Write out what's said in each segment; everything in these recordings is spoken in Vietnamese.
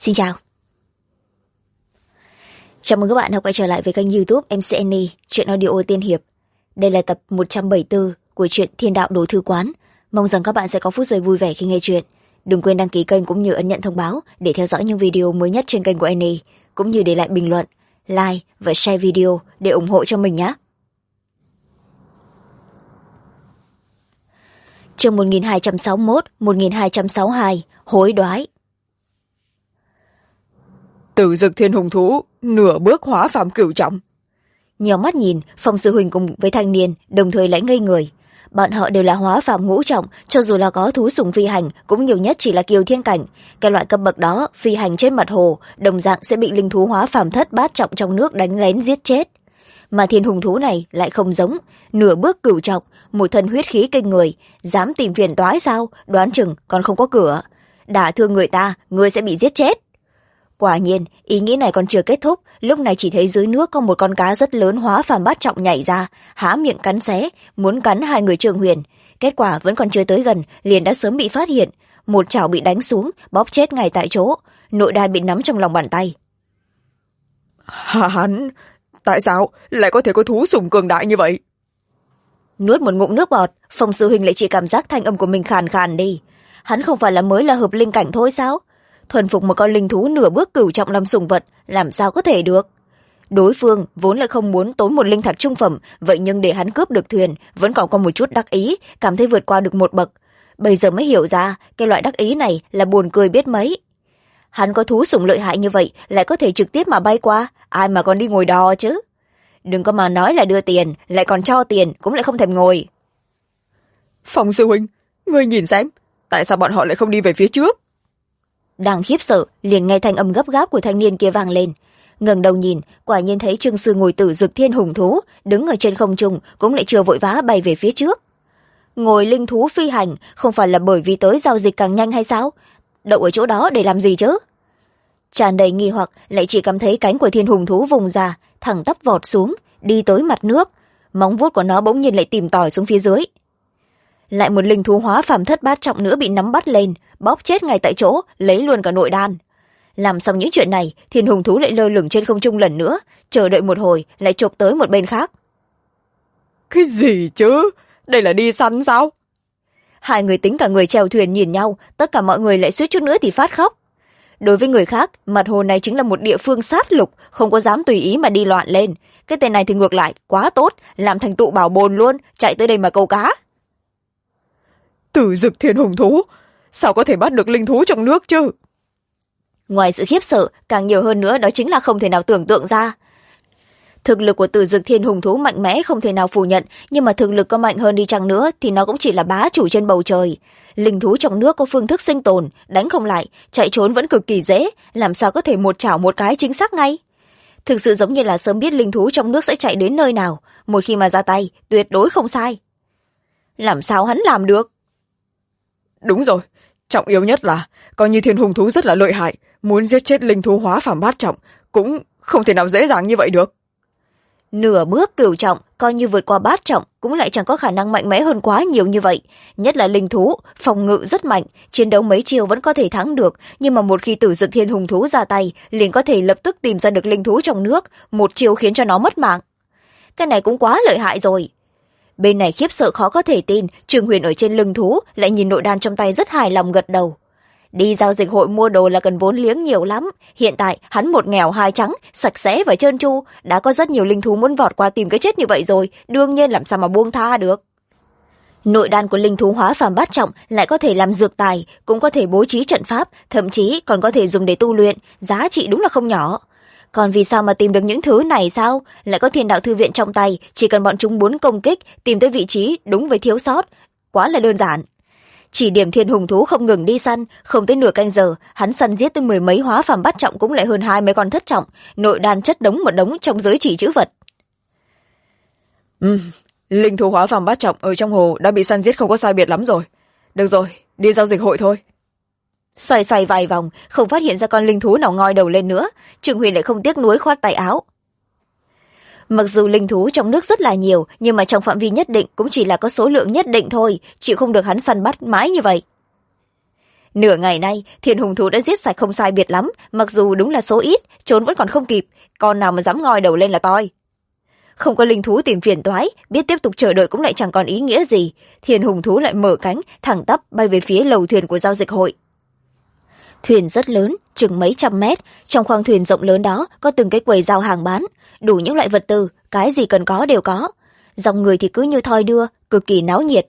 Xin chào. Chào mừng các bạn đã quay trở lại với kênh YouTube MC Annie, truyện audio tiên hiệp. Đây là tập 174 của truyện Thiên Đạo Đồ Thư Quán. Mong rằng các bạn sẽ có phút giây vui vẻ khi nghe truyện. Đừng quên đăng ký kênh cũng như ấn nhận thông báo để theo dõi những video mới nhất trên kênh của Annie, cũng như để lại bình luận, like và share video để ủng hộ cho mình nhé. Chương 1261, 1262, hối đoái. Tử Dực Thiên Hùng Thú nửa bước hóa phàm cửu trọng. Nhiều mắt nhìn, Phong sư huynh cùng với thanh niên đồng thời lại ngây người. Bọn họ đều là hóa phàm ngũ trọng, cho dù là có thú sùng phi hành cũng nhiều nhất chỉ là kiều thiên cảnh. Cái loại cấp bậc đó phi hành trên mặt hồ đồng dạng sẽ bị linh thú hóa phàm thất bát trọng trong nước đánh lén giết chết. Mà thiên hùng thú này lại không giống, nửa bước cửu trọng, một thân huyết khí kinh người, dám tìm phiền toái sao? Đoán chừng còn không có cửa. Đả thương người ta, ngươi sẽ bị giết chết. Quả nhiên, ý nghĩ này còn chưa kết thúc, lúc này chỉ thấy dưới nước có một con cá rất lớn hóa phàm bát trọng nhảy ra, há miệng cắn xé, muốn cắn hai người Trường Huyền. Kết quả vẫn còn chưa tới gần, liền đã sớm bị phát hiện, một chảo bị đánh xuống, bóp chết ngay tại chỗ, nội đan bị nắm trong lòng bàn tay. Hắn, tại sao lại có thể có thú sùng cường đại như vậy? Nuốt một ngụm nước bọt, Phong sư huynh lại chỉ cảm giác thanh âm của mình khàn khàn đi. Hắn không phải là mới là hợp linh cảnh thôi sao? Thuần phục một con linh thú nửa bước cửu trọng làm sùng vật, làm sao có thể được? Đối phương vốn lại không muốn tốn một linh thạch trung phẩm, vậy nhưng để hắn cướp được thuyền, vẫn còn có một chút đắc ý, cảm thấy vượt qua được một bậc. Bây giờ mới hiểu ra, cái loại đắc ý này là buồn cười biết mấy. Hắn có thú sùng lợi hại như vậy, lại có thể trực tiếp mà bay qua, ai mà còn đi ngồi đò chứ? Đừng có mà nói là đưa tiền, lại còn cho tiền, cũng lại không thèm ngồi. Phong sư huynh, ngươi nhìn xem, tại sao bọn họ lại không đi về phía trước? Đang khiếp sợ, liền nghe thanh âm gấp gáp của thanh niên kia vang lên. Ngẩng đầu nhìn, quả nhiên thấy Trương sư ngồi Tử Dực Thiên Hùng Thú, đứng ở trên không trung, cũng lại chưa vội vã bay về phía trước. Ngồi linh thú phi hành, không phải là bởi vì tới giao dịch càng nhanh hay sao? Đậu ở chỗ đó để làm gì chứ? Tràn đầy nghi hoặc, lại chỉ cảm thấy cánh của Thiên Hùng Thú vùng ra, thẳng tắp vọt xuống, đi tới mặt nước. Móng vuốt của nó bỗng nhiên lại tìm tòi xuống phía dưới. Lại một linh thú hóa phàm thất bát trọng nữa bị nắm bắt lên, bóp chết ngay tại chỗ, lấy luôn cả nội đan. Làm xong những chuyện này, Thiên Hùng Thú lại lơ lửng trên không trung lần nữa, chờ đợi một hồi lại chộp tới một bên khác. Cái gì chứ? Đây là đi săn sao? Hai người tính cả người chèo thuyền nhìn nhau, tất cả mọi người lại suýt chút nữa thì phát khóc. Đối với người khác, mặt hồ này chính là một địa phương sát lục, không có dám tùy ý mà đi loạn lên. Cái tên này thì ngược lại, quá tốt, làm thành tụ bảo bồn luôn, chạy tới đây mà câu cá. Tử Dực Thiên Hùng Thú, sao có thể bắt được linh thú trong nước chứ? Ngoài sự khiếp sợ, càng nhiều hơn nữa đó chính là không thể nào tưởng tượng ra. Thực lực của Tử Dực Thiên Hùng Thú mạnh mẽ không thể nào phủ nhận, nhưng mà thực lực có mạnh hơn đi chăng nữa thì nó cũng chỉ là bá chủ trên bầu trời. Linh thú trong nước có phương thức sinh tồn, đánh không lại, chạy trốn vẫn cực kỳ dễ, làm sao có thể một chảo một cái chính xác ngay? Thực sự giống như là sớm biết linh thú trong nước sẽ chạy đến nơi nào, một khi mà ra tay, tuyệt đối không sai. Làm sao hắn làm được? Đúng rồi, trọng yếu nhất là, coi như Thiên Hùng Thú rất là lợi hại, muốn giết chết linh thú hóa phàm bát trọng, cũng không thể nào dễ dàng như vậy được. Nửa bước cửu trọng, coi như vượt qua bát trọng, cũng lại chẳng có khả năng mạnh mẽ hơn quá nhiều như vậy. Nhất là linh thú, phòng ngự rất mạnh, chiến đấu mấy chiêu vẫn có thể thắng được, nhưng mà một khi Tử Dực Thiên Hùng Thú ra tay, liền có thể lập tức tìm ra được linh thú trong nước, một chiêu khiến cho nó mất mạng. Cái này cũng quá lợi hại rồi. Bên này khiếp sợ khó có thể tin, Trường Huyền ở trên lưng thú, lại nhìn nội đan trong tay rất hài lòng gật đầu. Đi giao dịch hội mua đồ là cần vốn liếng nhiều lắm, hiện tại hắn một nghèo hai trắng, sạch sẽ và trơn tru, đã có rất nhiều linh thú muốn vọt qua tìm cái chết như vậy rồi, đương nhiên làm sao mà buông tha được. Nội đan của linh thú hóa phàm bát trọng lại có thể làm dược tài, cũng có thể bố trí trận pháp, thậm chí còn có thể dùng để tu luyện, giá trị đúng là không nhỏ. Còn vì sao mà tìm được những thứ này sao? Lại có Thiên Đạo Thư Viện trong tay, chỉ cần bọn chúng muốn công kích, tìm tới vị trí đúng với thiếu sót, quá là đơn giản. Chỉ điểm Thiên Hùng Thú không ngừng đi săn, không tới nửa canh giờ, hắn săn giết tới mười mấy hóa phàm bát trọng cũng lại hơn 20 con thất trọng, nội đan chất đống một đống trong giới chỉ chữ vật. Linh thú hóa phàm bát trọng ở trong hồ đã bị săn giết không có sai biệt lắm rồi. Được rồi, đi giao dịch hội thôi. Xoay xoay vài vòng, không phát hiện ra con linh thú nào ngoi đầu lên nữa, Trường Huyền lại không tiếc nuối khoát tay áo. Mặc dù linh thú trong nước rất là nhiều, nhưng mà trong phạm vi nhất định cũng chỉ là có số lượng nhất định thôi, chịu không được hắn săn bắt mãi như vậy. Nửa ngày nay, thiên hùng thú đã giết sạch không sai biệt lắm, mặc dù đúng là số ít, trốn vẫn còn không kịp, con nào mà dám ngoi đầu lên là toi. Không có linh thú tìm phiền toái, biết tiếp tục chờ đợi cũng lại chẳng còn ý nghĩa gì. Thiên hùng thú lại mở cánh, thẳng tắp bay về phía lầu thuyền của giao dịch hội. Thuyền rất lớn, chừng mấy trăm mét, trong khoang thuyền rộng lớn đó có từng cái quầy giao hàng bán, đủ những loại vật tư, cái gì cần có đều có. Dòng người thì cứ như thoi đưa, cực kỳ náo nhiệt.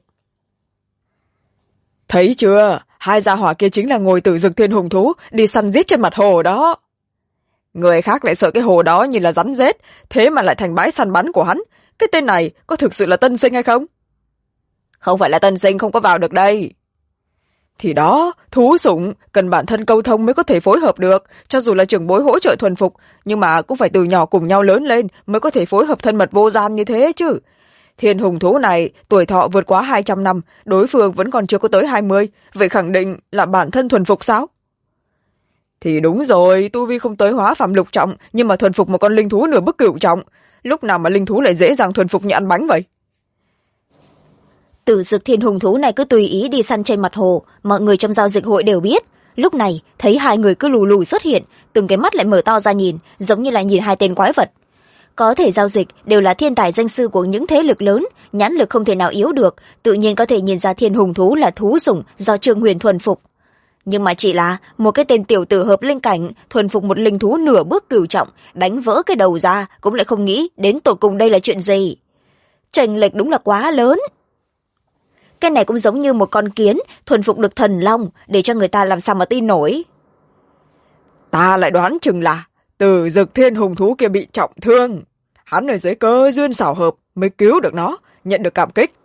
Thấy chưa, hai gia hỏa kia chính là ngồi tử dực thiên hùng thú đi săn giết trên mặt hồ đó. Người khác lại sợ cái hồ đó như là rắn rết, thế mà lại thành bãi săn bắn của hắn. Cái tên này có thực sự là tân sinh hay không? Không phải là tân sinh không có vào được đây. Thì đó, thú sủng cần bản thân câu thông mới có thể phối hợp được, cho dù là trưởng bối hỗ trợ thuần phục, nhưng mà cũng phải từ nhỏ cùng nhau lớn lên mới có thể phối hợp thân mật vô gian như thế chứ. Thiên hùng thú này tuổi thọ vượt quá 200 năm, đối phương vẫn còn chưa có tới 20, vậy khẳng định là bản thân thuần phục sao? Thì đúng rồi, tu vi không tới hóa phàm lục trọng, nhưng mà thuần phục một con linh thú nửa bước cửu trọng. Lúc nào mà linh thú lại dễ dàng thuần phục như ăn bánh vậy? Tử dực thiên hùng thú này cứ tùy ý đi săn trên mặt hồ, mọi người trong giao dịch hội đều biết. Lúc này, thấy hai người cứ lù lù xuất hiện, từng cái mắt lại mở to ra nhìn, giống như là nhìn hai tên quái vật. Có thể giao dịch đều là thiên tài danh sư của những thế lực lớn, nhãn lực không thể nào yếu được, tự nhiên có thể nhìn ra thiên hùng thú là thú sủng do Trương Huyền thuần phục. Nhưng mà chỉ là một cái tên tiểu tử hợp linh cảnh thuần phục một linh thú nửa bước cửu trọng, đánh vỡ cái đầu ra, cũng lại không nghĩ đến tột cùng đây là chuyện gì. Chênh lệch đúng là quá lớn. Cái này cũng giống như một con kiến thuần phục được thần long, để cho người ta làm sao mà tin nổi. Ta lại đoán chừng là Tử dực thiên hùng thú kia bị trọng thương, hắn ở dưới cơ duyên xảo hợp mới cứu được nó, nhận được cảm kích.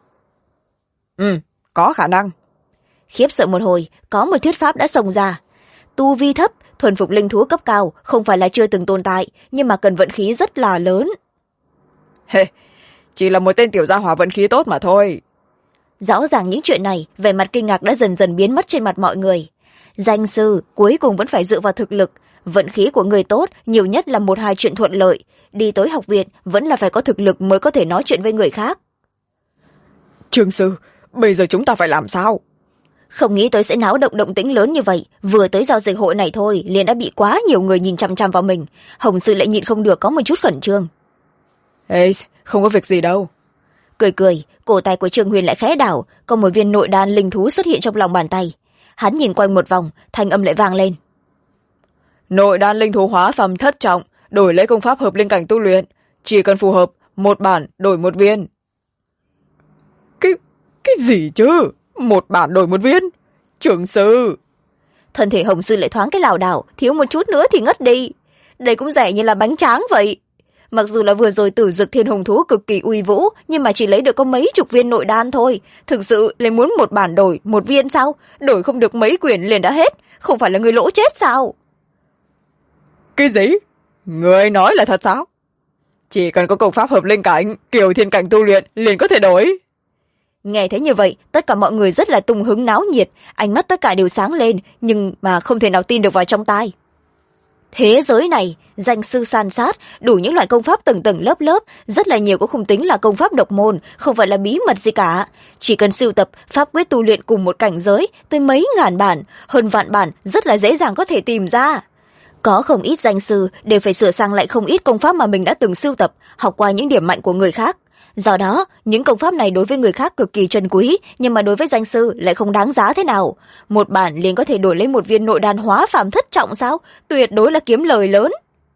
Có khả năng. Khiếp sợ một hồi, có một thuyết pháp đã xông ra. Tu vi thấp, thuần phục linh thú cấp cao không phải là chưa từng tồn tại, nhưng mà cần vận khí rất là lớn. Chỉ là một tên tiểu gia hỏa vận khí tốt mà thôi. Rõ ràng những chuyện này, vẻ mặt kinh ngạc đã dần dần biến mất trên mặt mọi người. Danh sư cuối cùng vẫn phải dựa vào thực lực, vận khí của người tốt nhiều nhất là 1-2 chuyện thuận lợi, đi tới học viện vẫn là phải có thực lực mới có thể nói chuyện với người khác. Trương sư, bây giờ chúng ta phải làm sao? Không nghĩ tới sẽ náo động tĩnh lớn như vậy, vừa tới giao dịch hội này thôi liền đã bị quá nhiều người nhìn chăm chăm vào mình. Hồng sư lại nhịn không được có một chút khẩn trương. Ê, không có việc gì đâu. Cười, cổ tay của Trương Huyền lại khẽ đảo, có một viên nội đan linh thú xuất hiện trong lòng bàn tay. Hắn nhìn quanh một vòng, thanh âm lại vang lên. Nội đan linh thú hóa phàm thất trọng, đổi lấy công pháp hợp linh cảnh tu luyện, chỉ cần phù hợp, một bản đổi một viên. Cái gì chứ? Một bản đổi một viên? Trưởng sư! Thân thể Hồng sư lại thoáng cái lảo đảo, thiếu một chút nữa thì ngất đi. Đây cũng rẻ như là bánh tráng vậy. Mặc dù là vừa rồi tử dực thiên hùng thú cực kỳ uy vũ, nhưng mà chỉ lấy được có mấy chục viên nội đan thôi. Thực sự lại muốn một bản đổi một viên sao? Đổi không được mấy quyển liền đã hết. Không phải là người lỗ chết sao? Cái gì? Người nói là thật sao? Chỉ cần có công pháp hợp linh cảnh, kiều thiên cảnh tu luyện liền có thể đổi. Nghe thấy như vậy, tất cả mọi người rất là tung hứng náo nhiệt, ánh mắt tất cả đều sáng lên, nhưng mà không thể nào tin được vào trong tai. Thế giới này, danh sư san sát, đủ những loại công pháp tầng tầng lớp lớp, rất là nhiều cũng không tính là công pháp độc môn, không phải là bí mật gì cả. Chỉ cần sưu tập, pháp quyết tu luyện cùng một cảnh giới, tới mấy ngàn bản, hơn vạn bản, rất là dễ dàng có thể tìm ra. Có không ít danh sư đều phải sửa sang lại không ít công pháp mà mình đã từng sưu tập, học qua những điểm mạnh của người khác. Do đó, những công pháp này đối với người khác cực kỳ trân quý, nhưng mà đối với danh sư lại không đáng giá thế nào. Một bản liền có thể đổi lấy một viên nội đan hóa phàm thất trọng sao? Tuyệt đối là kiếm lời lớn.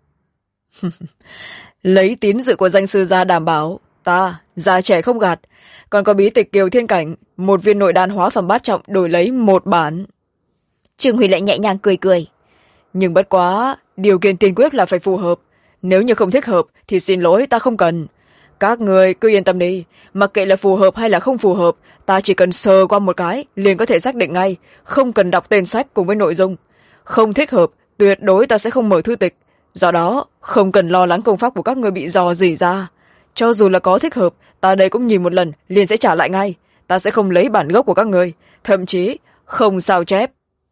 Lấy tín dự của danh sư ra đảm bảo, ta, già trẻ không gạt. Còn có bí tịch kiều thiên cảnh, một viên nội đan hóa phàm bát trọng đổi lấy một bản. Trương Huy lại nhẹ nhàng cười. Nhưng bất quá, điều kiện tiên quyết là phải phù hợp. Nếu như không thích hợp thì xin lỗi, ta không cần. Các người cứ yên tâm đi, mặc kệ là phù hợp hay là không phù hợp, ta chỉ cần sờ qua một cái liền có thể xác định ngay, không cần đọc tên sách cùng với nội dung. Không thích hợp, tuyệt đối ta sẽ không mở thư tịch. Do đó, không cần lo lắng công pháp của các người bị dò dỉ ra. Cho dù là có thích hợp, ta đây cũng nhìn một lần liền sẽ trả lại ngay. Ta sẽ không lấy bản gốc của các người, thậm chí không sao chép.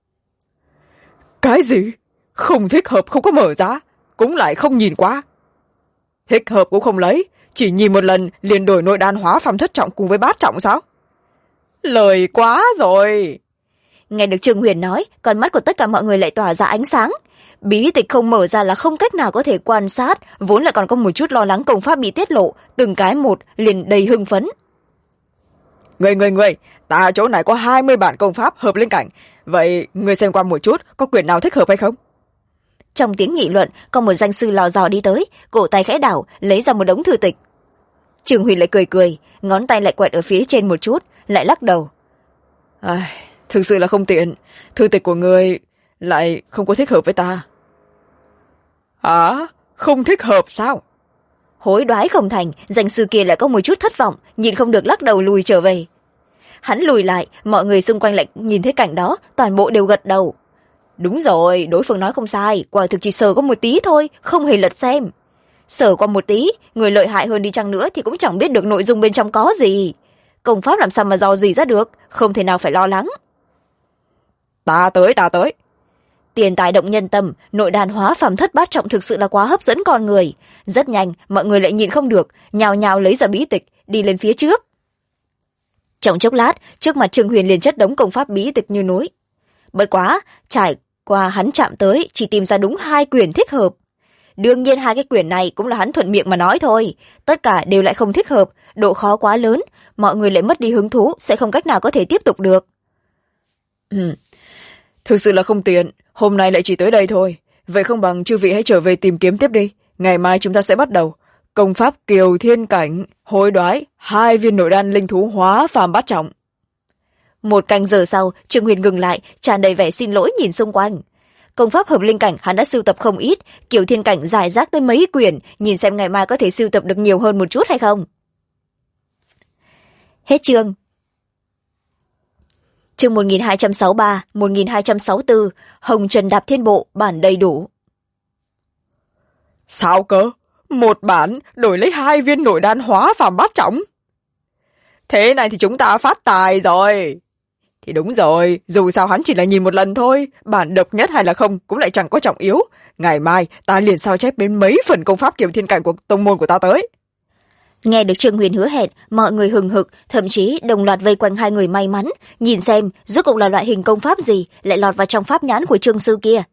Cái gì? Không thích hợp không có mở ra, cũng lại không nhìn qua. Thích hợp cũng không lấy, chỉ nhìn một lần liền đổi nội đan hóa phàm thất trọng cùng với bát trọng sao? Lời quá rồi. Nghe được Trương Huyền nói, con mắt của tất cả mọi người lại tỏa ra ánh sáng. Bí tịch không mở ra là không cách nào có thể quan sát, vốn lại còn có một chút lo lắng công pháp bị tiết lộ, từng cái một liền đầy hưng phấn. Người, ta chỗ này có 20 bản công pháp hợp linh cảnh, vậy người xem qua một chút, có quyển nào thích hợp hay không? Trong tiếng nghị luận, có một danh sư lò dò đi tới, cổ tay khẽ đảo, lấy ra một đống thư tịch. Trương Huyền lại cười, ngón tay lại quẹt ở phía trên một chút, lại lắc đầu. Thực sự là không tiện, thư tịch của người lại không có thích hợp với ta. Không thích hợp sao? Hối đoái không thành, danh sư kia lại có một chút thất vọng, nhìn không được lắc đầu lùi trở về. Hắn lùi lại, mọi người xung quanh lại nhìn thấy cảnh đó, toàn bộ đều gật đầu. Đúng rồi, đối phương nói không sai, quả thực chỉ sờ có một tí thôi, không hề lật xem. Sờ qua một tí, người lợi hại hơn đi chăng nữa thì cũng chẳng biết được nội dung bên trong có gì. Công pháp làm sao mà dò gì ra được, không thể nào phải lo lắng. Ta tới. Tiền tài động nhân tâm, nội đàn hóa phàm thất bát trọng thực sự là quá hấp dẫn con người. Rất nhanh, mọi người lại nhìn không được, nhào nhào lấy ra bí tịch, đi lên phía trước. Trong chốc lát, trước mặt Trương Huyền liền chất đống công pháp bí tịch như núi. Bất quá, trải qua hắn chạm tới, chỉ tìm ra đúng 2 quyển thích hợp. Đương nhiên 2 cái quyển này cũng là hắn thuận miệng mà nói thôi. Tất cả đều lại không thích hợp, độ khó quá lớn, mọi người lại mất đi hứng thú, sẽ không cách nào có thể tiếp tục được. Thực sự là không tiện, hôm nay lại chỉ tới đây thôi. Vậy không bằng chư vị hãy trở về tìm kiếm tiếp đi. Ngày mai chúng ta sẽ bắt đầu. Công pháp Kiều Thiên Cảnh, hối đoái, 2 viên nội đan linh thú hóa phàm bát trọng. 1 canh giờ sau, Trương Huyền ngừng lại, tràn đầy vẻ xin lỗi nhìn xung quanh. Công pháp hợp linh cảnh hắn đã sưu tập không ít, Kiều Thiên Cảnh rải rác tới mấy quyển, nhìn xem ngày mai có thể sưu tập được nhiều hơn một chút hay không. Hết chương. Chương 1263, 1264, Hồng Trần Đạp Thiên Bộ, bản đầy đủ. Sao cơ? 1 bản đổi lấy 2 viên nội đan hóa phàm bát trọng. Thế này thì chúng ta phát tài rồi. Thì đúng rồi, dù sao hắn chỉ là nhìn một lần thôi, bản độc nhất hay là không cũng lại chẳng có trọng yếu. Ngày mai ta liền sao chép đến mấy phần công pháp Kiều Thiên Cảnh của tông môn của ta tới. Nghe được Trương Huyền hứa hẹn, mọi người hừng hực, thậm chí đồng loạt vây quanh 2 người may mắn, nhìn xem rốt cuộc là loại hình công pháp gì lại lọt vào trong pháp nhãn của Trương sư kia.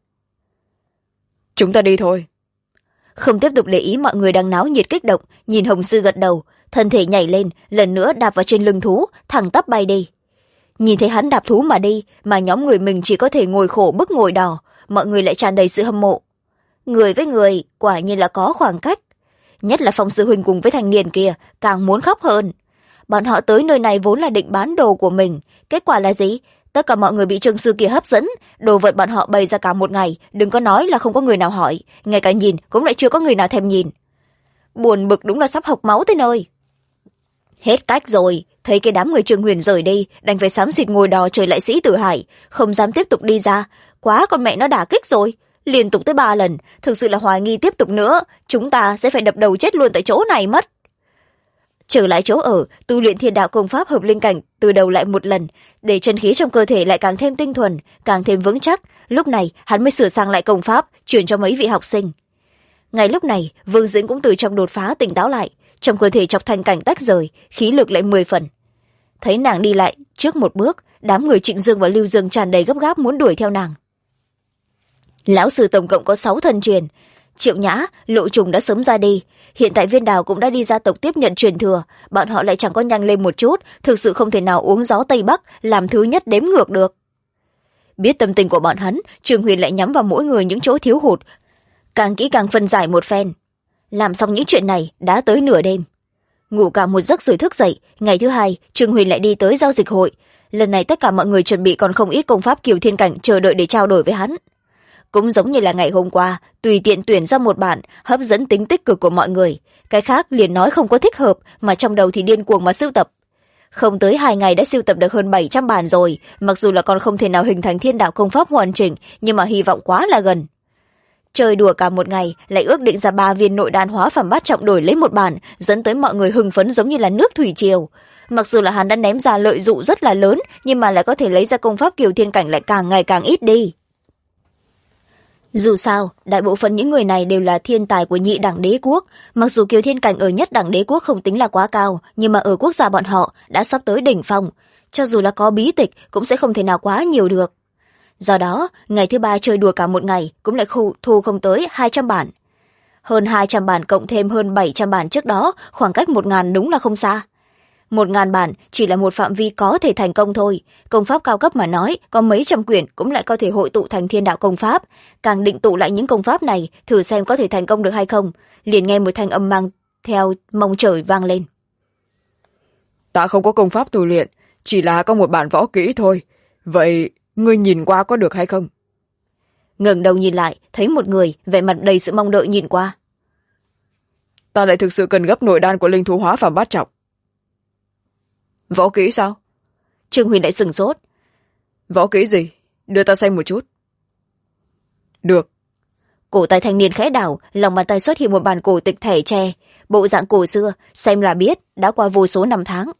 Chúng ta đi thôi. Không tiếp tục để ý mọi người đang náo nhiệt kích động, nhìn Hồng sư gật đầu, thân thể nhảy lên, lần nữa đạp vào trên lưng thú, thẳng tắp bay đi. Nhìn thấy hắn đạp thú mà đi, mà nhóm người mình chỉ có thể ngồi khổ bức ngồi đỏ, mọi người lại tràn đầy sự hâm mộ. Người với người, quả nhiên là có khoảng cách. Nhất là Phong sư huynh cùng với thanh niên kia, càng muốn khóc hơn. Bọn họ tới nơi này vốn là định bán đồ của mình, kết quả là gì? Tất cả mọi người bị Trương sư kia hấp dẫn, đồ vật bọn họ bày ra cả một ngày, đừng có nói là không có người nào hỏi, ngay cả nhìn cũng lại chưa có người nào thèm nhìn. Buồn bực đúng là sắp hộc máu tới nơi. Hết cách rồi, thấy cái đám người Trương Huyền rời đi, đành phải xám xịt ngồi đò trời lại Sĩ Tử Hải, không dám tiếp tục đi ra, quá con mẹ nó đả kích rồi. Liên tục tới 3 lần, thực sự là hoài nghi tiếp tục nữa, chúng ta sẽ phải đập đầu chết luôn tại chỗ này mất. Trở lại chỗ ở, tu luyện thiên đạo công pháp hợp linh cảnh từ đầu lại một lần, để chân khí trong cơ thể lại càng thêm tinh thuần, càng thêm vững chắc. Lúc này hắn mới sửa sang lại công pháp, chuyển cho mấy vị học sinh. Ngay lúc này, Vương Dĩnh cũng từ trong đột phá tỉnh táo lại, trong cơ thể Chọc Thanh Cảnh tách rời, khí lực lại 10 phần. Thấy nàng đi lại trước một bước, đám người Trịnh Dương và Lưu Dương tràn đầy gấp gáp muốn đuổi theo nàng. Lão sư tổng cộng có 6 thân truyền, Triệu Nhã, Lộ Trùng đã sớm ra đi, hiện tại Viên Đào cũng đã đi gia tộc tiếp nhận truyền thừa, bọn họ lại chẳng có nhanh lên một chút, thực sự không thể nào uống gió Tây Bắc, làm thứ nhất đếm ngược được. Biết tâm tình của bọn hắn, Trương Huyền lại nhắm vào mỗi người những chỗ thiếu hụt, càng kỹ càng phân giải một phen. Làm xong những chuyện này, đã tới nửa đêm. Ngủ cả một giấc rồi thức dậy, ngày thứ 2, Trương Huyền lại đi tới giao dịch hội. Lần này tất cả mọi người chuẩn bị còn không ít công pháp Kiều Thiên Cảnh chờ đợi để trao đổi với hắn. Cũng giống như là ngày hôm qua, tùy tiện tuyển ra một bản, hấp dẫn tính tích cực của mọi người. Cái khác liền nói không có thích hợp, mà trong đầu thì điên cuồng mà sưu tập. Không tới 2 ngày đã sưu tập được hơn 700 bản rồi, mặc dù là còn không thể nào hình thành thiên đạo công pháp hoàn chỉnh, nhưng mà hy vọng quá là gần. Chơi đùa cả một ngày, lại ước định ra 3 viên nội đan hóa phàm bát trọng đổi lấy một bản, dẫn tới mọi người hưng phấn giống như là nước thủy triều. Mặc dù là hắn đã ném ra lợi dụ rất là lớn, nhưng mà lại có thể lấy ra công pháp Kiều Thiên Cảnh lại càng ngày càng ít đi. Dù sao, đại bộ phận những người này đều là thiên tài của nhị đẳng đế quốc, mặc dù Kiều Thiên Cảnh ở nhất đẳng đế quốc không tính là quá cao, nhưng mà ở quốc gia bọn họ đã sắp tới đỉnh phong. cho dù là có bí tịch cũng sẽ không thể nào quá nhiều được. Do đó, ngày thứ ba chơi đùa cả một ngày cũng lại thu không tới 200 bản. Hơn 200 bản cộng thêm hơn 700 bản trước đó, khoảng cách 1.000 đúng là không xa. 1.000 bản chỉ là một phạm vi có thể thành công thôi. Công pháp cao cấp mà nói, có mấy trăm quyển cũng lại có thể hội tụ thành thiên đạo công pháp. Càng định tụ lại những công pháp này, thử xem có thể thành công được hay không. Liền nghe một thanh âm mang theo mong trời vang lên. Ta không có công pháp tu luyện, chỉ là có một bản võ kỹ thôi. Vậy ngươi nhìn qua có được hay không? Ngẩng đầu nhìn lại, thấy một người vẻ mặt đầy sự mong đợi nhìn qua. Ta lại thực sự cần gấp nội đan của linh thú hóa phàm bát trọng. Võ kỹ sao? Trương Huyền lại sửng sốt. Võ kỹ gì? Đưa ta xem một chút. Được. Cổ tay thanh niên khẽ đảo, lòng bàn tay xuất hiện một bản cổ tịch thẻ tre, bộ dạng cổ xưa, xem là biết đã qua vô số năm tháng.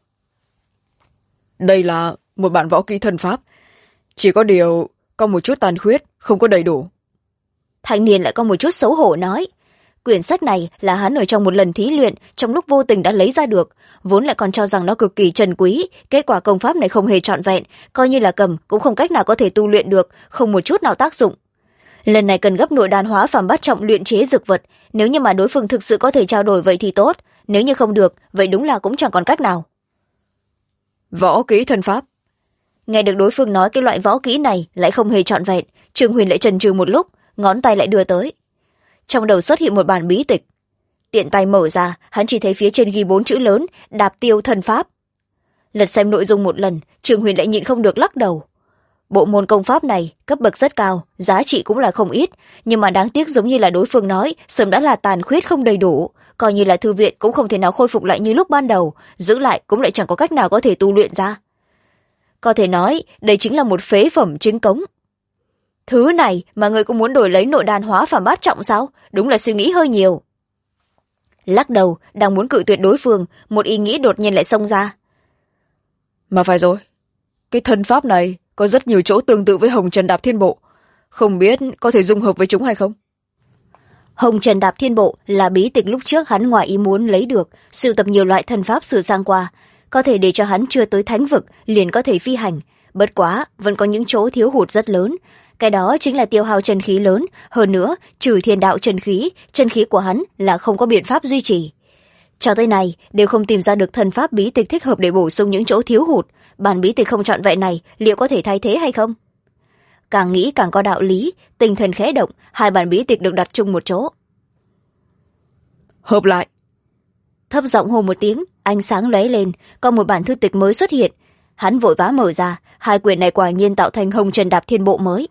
Đây là một bản võ kỹ thân pháp, chỉ có điều có một chút tàn khuyết, không có đầy đủ. Thanh niên lại có một chút xấu hổ nói. Quyển sách này là hắn ở trong một lần thí luyện, trong lúc vô tình đã lấy ra được, vốn lại còn cho rằng nó cực kỳ trân quý, kết quả công pháp này không hề trọn vẹn, coi như là cầm cũng không cách nào có thể tu luyện được, không một chút nào tác dụng. Lần này cần gấp nội đan hóa phàm bát trọng luyện chế dược vật, nếu như mà đối phương thực sự có thể trao đổi vậy thì tốt, nếu như không được, vậy đúng là cũng chẳng còn cách nào. Võ kỹ thân pháp. Nghe được đối phương nói cái loại võ kỹ này lại không hề trọn vẹn, Trương Huyền lại chần chừ một lúc, ngón tay lại đưa tới. Trong đầu xuất hiện một bản bí tịch. Tiện tay mở ra, hắn chỉ thấy phía trên ghi 4 chữ lớn, Đạp Tiêu Thân Pháp. Lật xem nội dung một lần, Trương Huyền lại nhịn không được lắc đầu. Bộ môn công pháp này cấp bậc rất cao, giá trị cũng là không ít, nhưng mà đáng tiếc giống như là đối phương nói, sớm đã là tàn khuyết không đầy đủ, coi như là thư viện cũng không thể nào khôi phục lại như lúc ban đầu, giữ lại cũng lại chẳng có cách nào có thể tu luyện ra. Có thể nói, đây chính là một phế phẩm chính cống. Thứ này mà người cũng muốn đổi lấy nội đan hóa phàm bát trọng sao? Đúng là suy nghĩ hơi nhiều. Lắc đầu, đang muốn cự tuyệt đối phương, một ý nghĩ đột nhiên lại xông ra. Mà phải rồi, cái thân pháp này có rất nhiều chỗ tương tự với Hồng Trần Đạp Thiên Bộ, không biết có thể dung hợp với chúng hay không? Hồng Trần Đạp Thiên Bộ là bí tịch lúc trước hắn ngoài ý muốn lấy được, sưu tập nhiều loại thân pháp sửa sang qua, có thể để cho hắn chưa tới thánh vực liền có thể phi hành, bất quá vẫn có những chỗ thiếu hụt rất lớn. Cái đó chính là tiêu hao chân khí lớn, hơn nữa trừ thiên đạo chân khí của hắn là không có biện pháp duy trì. Cho tới nay đều không tìm ra được thân pháp bí tịch thích hợp để bổ sung những chỗ thiếu hụt, bản bí tịch không trọn vẹn này liệu có thể thay thế hay không? Càng nghĩ càng có đạo lý, tinh thần khẽ động, hai bản bí tịch được đặt chung một chỗ. Hợp lại. Thấp giọng hô một tiếng, ánh sáng lóe lên, có một bản thư tịch mới xuất hiện. Hắn vội vã mở ra, hai quyển này quả nhiên tạo thành Hồng Trần Đạp Thiên Bộ mới.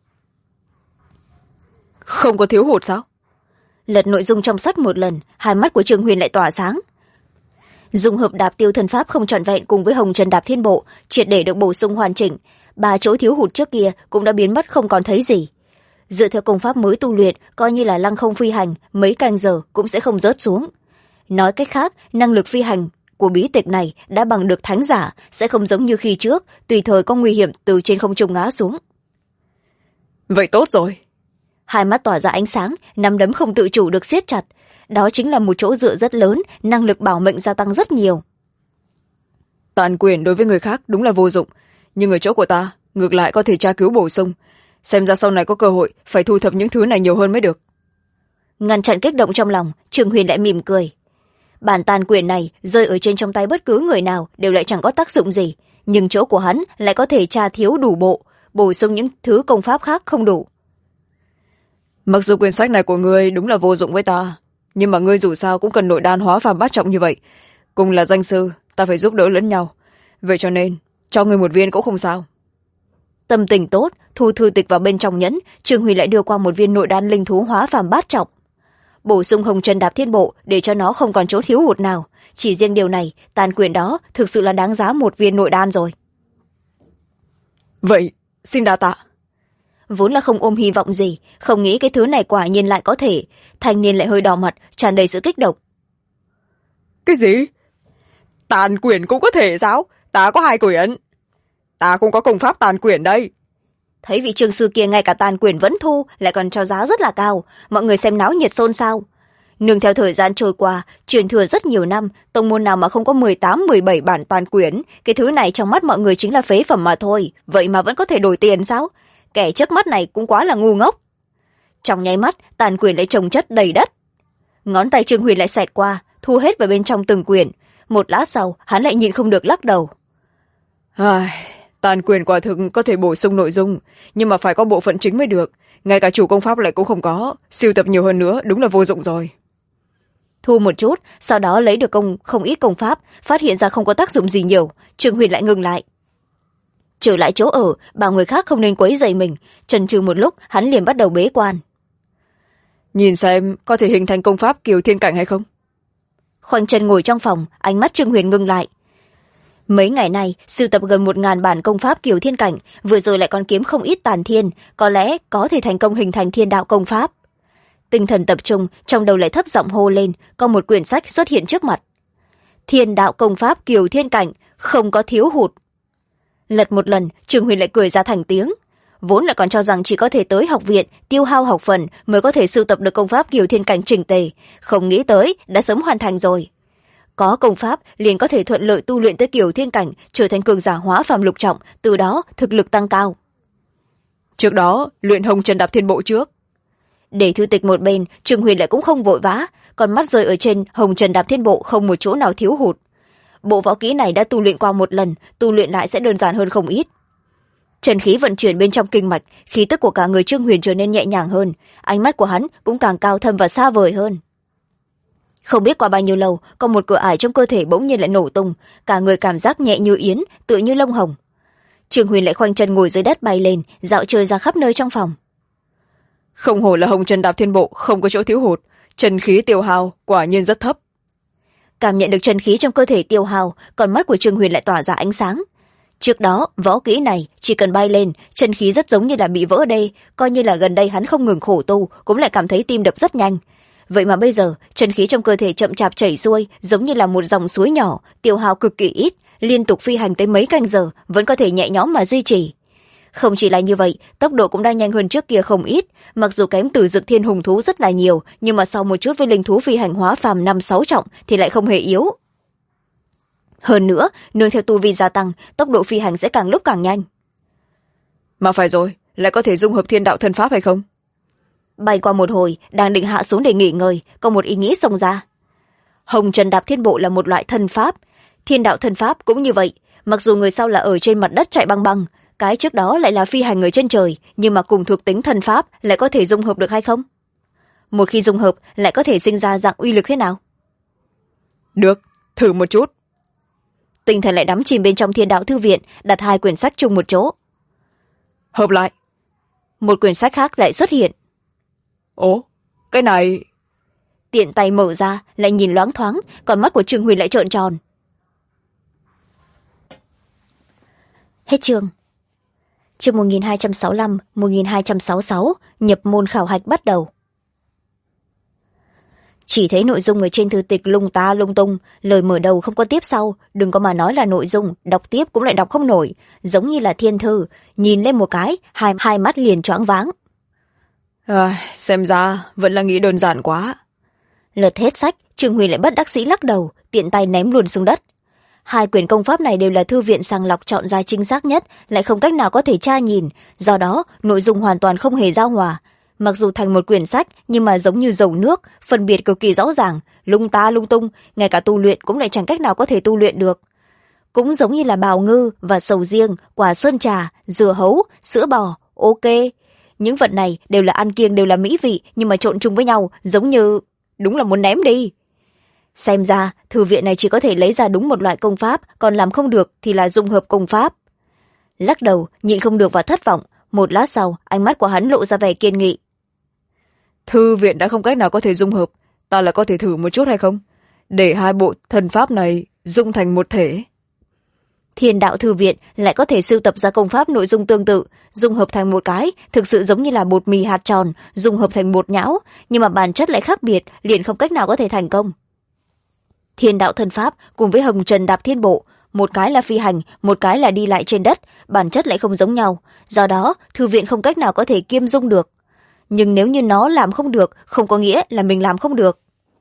Không có thiếu hụt sao? Lật nội dung trong sách một lần, hai mắt của Trương Huyền lại tỏa sáng. Dung hợp Đạp Tiêu Thân Pháp không trọn vẹn cùng với Hồng Trần Đạp Thiên Bộ, triệt để được bổ sung hoàn chỉnh, 3 chỗ thiếu hụt trước kia cũng đã biến mất không còn thấy gì. Dựa theo công pháp mới tu luyện, coi như là lăng không phi hành, mấy canh giờ cũng sẽ không rớt xuống. Nói cách khác, năng lực phi hành của bí tịch này đã bằng được thánh giả, sẽ không giống như khi trước, tùy thời có nguy hiểm từ trên không trung ngã xuống. Vậy tốt rồi. Hai mắt tỏa ra ánh sáng, nắm đấm không tự chủ được siết chặt. Đó chính là một chỗ dựa rất lớn, năng lực bảo mệnh gia tăng rất nhiều. Tàn quyền đối với người khác đúng là vô dụng, nhưng ở chỗ của ta, ngược lại có thể tra cứu bổ sung. Xem ra sau này có cơ hội, phải thu thập những thứ này nhiều hơn mới được. Ngăn chặn kích động trong lòng, Trương Huyền lại mỉm cười. Bản tàn quyền này rơi ở trên trong tay bất cứ người nào đều lại chẳng có tác dụng gì, nhưng chỗ của hắn lại có thể tra thiếu đủ bộ, bổ sung những thứ công pháp khác không đủ. Mặc dù quyển sách này của ngươi đúng là vô dụng với ta, nhưng mà ngươi dù sao cũng cần nội đan hóa phàm bát trọng như vậy. Cùng là danh sư, ta phải giúp đỡ lẫn nhau. Vậy cho nên, cho ngươi một viên cũng không sao. Tâm tình tốt, thu thư tịch vào bên trong nhẫn, Trương Huy lại đưa qua một viên nội đan linh thú hóa phàm bát trọng. Bổ sung Hồng Trần Đạp Thiên Bộ để cho nó không còn chỗ thiếu hụt nào. Chỉ riêng điều này, tàn quyền đó thực sự là đáng giá một viên nội đan rồi. Vậy, xin đa tạ. Vốn là không ôm hy vọng gì, không nghĩ cái thứ này quả nhiên lại có thể. Thanh niên lại hơi đỏ mặt, tràn đầy sự kích động. Cái gì? Tàn quyền cũng có thể sao? Ta có 2 quyển. Ta cũng có công pháp tàn quyền đây. Thấy vị trường sư kia ngay cả tàn quyền vẫn thu, lại còn cho giá rất là cao. Mọi người xem náo nhiệt xôn xao. Nương theo thời gian trôi qua, truyền thừa rất nhiều năm, tông môn nào mà không có 18, 17 bản tàn quyển, cái thứ này trong mắt mọi người chính là phế phẩm mà thôi, vậy mà vẫn có thể đổi tiền sao? Kẻ trước mắt này cũng quá là ngu ngốc. Trong nháy mắt, tàn quyển lại chồng chất đầy đất. Ngón tay Trương Huyền lại xẹt qua, thu hết vào bên trong từng quyển. Một lát sau, hắn lại nhịn không được lắc đầu. Tàn quyền quả thực có thể bổ sung nội dung, nhưng mà phải có bộ phận chính mới được. Ngay cả chủ công pháp lại cũng không có, sưu tập nhiều hơn nữa đúng là vô dụng rồi. Thu một chút, sau đó lấy được không ít công pháp, phát hiện ra không có tác dụng gì nhiều, Trương Huyền lại ngừng lại. Trở lại chỗ ở, bảo người khác không nên quấy rầy mình, chần chừ một lúc, hắn liền bắt đầu bế quan. Nhìn xem có thể hình thành công pháp Kiều Thiên Cảnh hay không? Khoanh chân ngồi trong phòng, ánh mắt Trương Huyền ngưng lại. Mấy ngày nay sưu tập gần 1000 bản công pháp Kiều Thiên Cảnh, vừa rồi lại còn kiếm không ít tàn thiên, có lẽ có thể thành công hình thành thiên đạo công pháp. Tinh thần tập trung, trong đầu lại thấp giọng hô lên, có một quyển sách xuất hiện trước mặt. Thiên đạo công pháp Kiều Thiên Cảnh, không có thiếu hụt. Lật một lần, Trương Huyền lại cười ra thành tiếng. Vốn lại còn cho rằng chỉ có thể tới học viện tiêu hao học phần mới có thể sưu tập được công pháp Kiều Thiên Cảnh chỉnh tề, không nghĩ tới đã sớm hoàn thành rồi. Có công pháp liền có thể thuận lợi tu luyện tới Kiều Thiên Cảnh, trở thành cường giả hóa phàm lục trọng, từ đó thực lực tăng cao. Trước đó luyện Hồng Trần Đạp Thiên Bộ trước. Để thư tịch một bên, Trương Huyền lại cũng không vội vã, còn mắt rơi ở trên Hồng Trần Đạp Thiên Bộ không một chỗ nào thiếu hụt. Bộ võ kỹ này đã tu luyện qua một lần, tu luyện lại sẽ đơn giản hơn không ít. Trần khí vận chuyển bên trong kinh mạch, khí tức của cả người Trương Huyền trở nên nhẹ nhàng hơn, ánh mắt của hắn cũng càng cao thâm và xa vời hơn. Không biết qua bao nhiêu lâu, có một cửa ải trong cơ thể bỗng nhiên lại nổ tung, cả người cảm giác nhẹ như yến, tựa như lông hồng. Trương Huyền lại khoanh chân ngồi dưới đất bay lên, dạo chơi ra khắp nơi trong phòng. Không hổ là Hồng Trần Đạp Thiên Bộ, không có chỗ thiếu hụt, chân khí tiêu hao quả nhiên rất thấp. Cảm nhận được chân khí trong cơ thể tiêu hao, con mắt của Trương Huyền lại tỏa ra ánh sáng. Trước đó, võ kỹ này chỉ cần bay lên, chân khí rất giống như là bị vỡ đê, coi như là gần đây hắn không ngừng khổ tu, cũng lại cảm thấy tim đập rất nhanh. Vậy mà bây giờ, chân khí trong cơ thể chậm chạp chảy xuôi, giống như là một dòng suối nhỏ, tiêu hao cực kỳ ít, liên tục phi hành tới mấy canh giờ, vẫn có thể nhẹ nhõm mà duy trì. Không chỉ là như vậy, tốc độ cũng đang nhanh hơn trước kia không ít, mặc dù kém Tử Dực Thiên hùng thú rất là nhiều, nhưng mà sau một chút với linh thú phi hành hóa phàm 5-6 trọng thì lại không hề yếu. Hơn nữa, nương theo tu vi gia tăng, tốc độ phi hành sẽ càng lúc càng nhanh. Mà phải rồi, lại có thể dung hợp thiên đạo thân pháp hay không? Bay qua một hồi, đang định hạ xuống để nghỉ ngơi, có một ý nghĩ xông ra. Hồng Trần Đạp Thiên Bộ là một loại thân pháp, thiên đạo thân pháp cũng như vậy, mặc dù người sau là ở trên mặt đất chạy băng băng, cái trước đó lại là phi hành ở trên trời, nhưng mà cùng thuộc tính thân pháp lại có thể dung hợp được hay không? Một khi dung hợp lại có thể sinh ra dạng uy lực thế nào? Được, thử một chút. Tinh thần lại đắm chìm bên trong thiên đạo thư viện, đặt 2 quyển sách chung một chỗ. Hợp lại. Một quyển sách khác lại xuất hiện. Ồ, cái này... Tiện tay mở ra, lại nhìn loáng thoáng, còn mắt của Trương Huyền lại trợn tròn. Hết chương. Chương 1265, 1266, nhập môn khảo hạch bắt đầu. Chỉ thấy nội dung ở trên thư tịch lung ta lung tung, lời mở đầu không có tiếp sau, đừng có mà nói là nội dung, đọc tiếp cũng lại đọc không nổi, giống như là thiên thư, nhìn lên một cái, hai mắt liền choáng váng. Xem ra vẫn là nghĩ đơn giản quá. Lật hết sách, Trương Huyền lại bất đắc dĩ lắc đầu, tiện tay ném luôn xuống đất. 2 quyển công pháp này đều là thư viện sàng lọc chọn ra chính xác nhất, lại không cách nào có thể tra nhìn, do đó nội dung hoàn toàn không hề giao hòa. Mặc dù thành một quyển sách, nhưng mà giống như dầu nước, phân biệt cực kỳ rõ ràng, lung ta lung tung, ngay cả tu luyện cũng lại chẳng cách nào có thể tu luyện được. Cũng giống như là bào ngư và sầu riêng, quả sơn trà, dừa hấu, sữa bò, ok. Những vật này đều là ăn kiêng, đều là mỹ vị, nhưng mà trộn chung với nhau, giống như... đúng là muốn ném đi. Xem ra, thư viện này chỉ có thể lấy ra đúng một loại công pháp, còn làm không được thì là dung hợp công pháp. Lắc đầu, nhịn không được và thất vọng, một lát sau, ánh mắt của hắn lộ ra vẻ kiên nghị. Thư viện đã không cách nào có thể dung hợp, ta là có thể thử một chút hay không? Để 2 bộ thần pháp này dung thành một thể. Thiên đạo thư viện lại có thể sưu tập ra công pháp nội dung tương tự, dung hợp thành một cái, thực sự giống như là bột mì hạt tròn, dung hợp thành bột nhão, nhưng mà bản chất lại khác biệt, liền không cách nào có thể thành công. Thiên đạo thân pháp cùng với Hồng Trần Đạp Thiên Bộ, một cái là phi hành, một cái là đi lại trên đất, bản chất lại không giống nhau, do đó thư viện không cách nào có thể kiêm dung được. Nhưng nếu như nó làm không được, không có nghĩa là mình làm không được.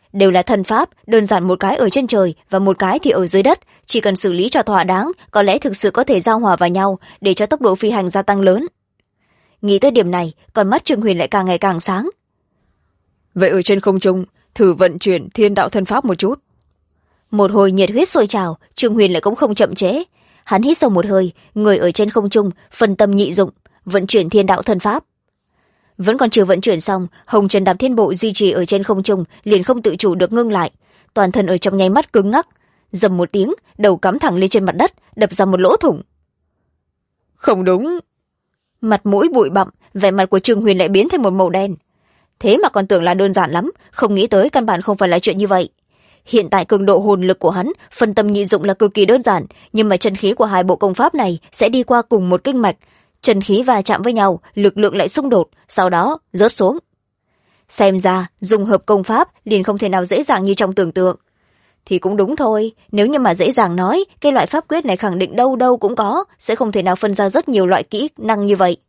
đều là thân pháp, đơn giản một cái ở trên trời và một cái thì ở dưới đất, chỉ cần xử lý cho thỏa đáng, có lẽ thực sự có thể giao hòa vào nhau để cho tốc độ phi hành gia tăng lớn. Nghĩ tới điểm này, con mắt Trương Huyền lại càng ngày càng sáng. Vậy ở trên không trung, thử vận chuyển thiên đạo thân pháp một chút. Một hồi nhiệt huyết sôi trào, Trương Huyền lại cũng không chậm trễ. Hắn hít sâu một hơi, người ở trên không trung, phân tâm nhị dụng, vận chuyển thiên đạo thân pháp. Vẫn còn chưa vận chuyển xong, Hồng Trần Đạp Thiên Bộ duy trì ở trên không trung, liền không tự chủ được ngưng lại. Toàn thân ở trong nháy mắt cứng ngắc, dầm một tiếng, đầu cắm thẳng lên trên mặt đất, đập ra một lỗ thủng. Không đúng. Mặt mũi bụi bặm, vẻ mặt của Trương Huyền lại biến thành một màu đen. Thế mà còn tưởng là đơn giản lắm, không nghĩ tới căn bản không phải là chuyện như vậy. Hiện tại cường độ hồn lực của hắn, phân tâm nhị dụng là cực kỳ đơn giản, nhưng mà chân khí của hai bộ công pháp này sẽ đi qua cùng một kinh mạch. Chân khí va chạm với nhau, lực lượng lại xung đột, sau đó rớt xuống. Xem ra, dùng hợp công pháp liền không thể nào dễ dàng như trong tưởng tượng. Thì cũng đúng thôi, nếu như mà dễ dàng nói, cái loại pháp quyết này khẳng định đâu đâu cũng có, sẽ không thể nào phân ra rất nhiều loại kỹ năng như vậy.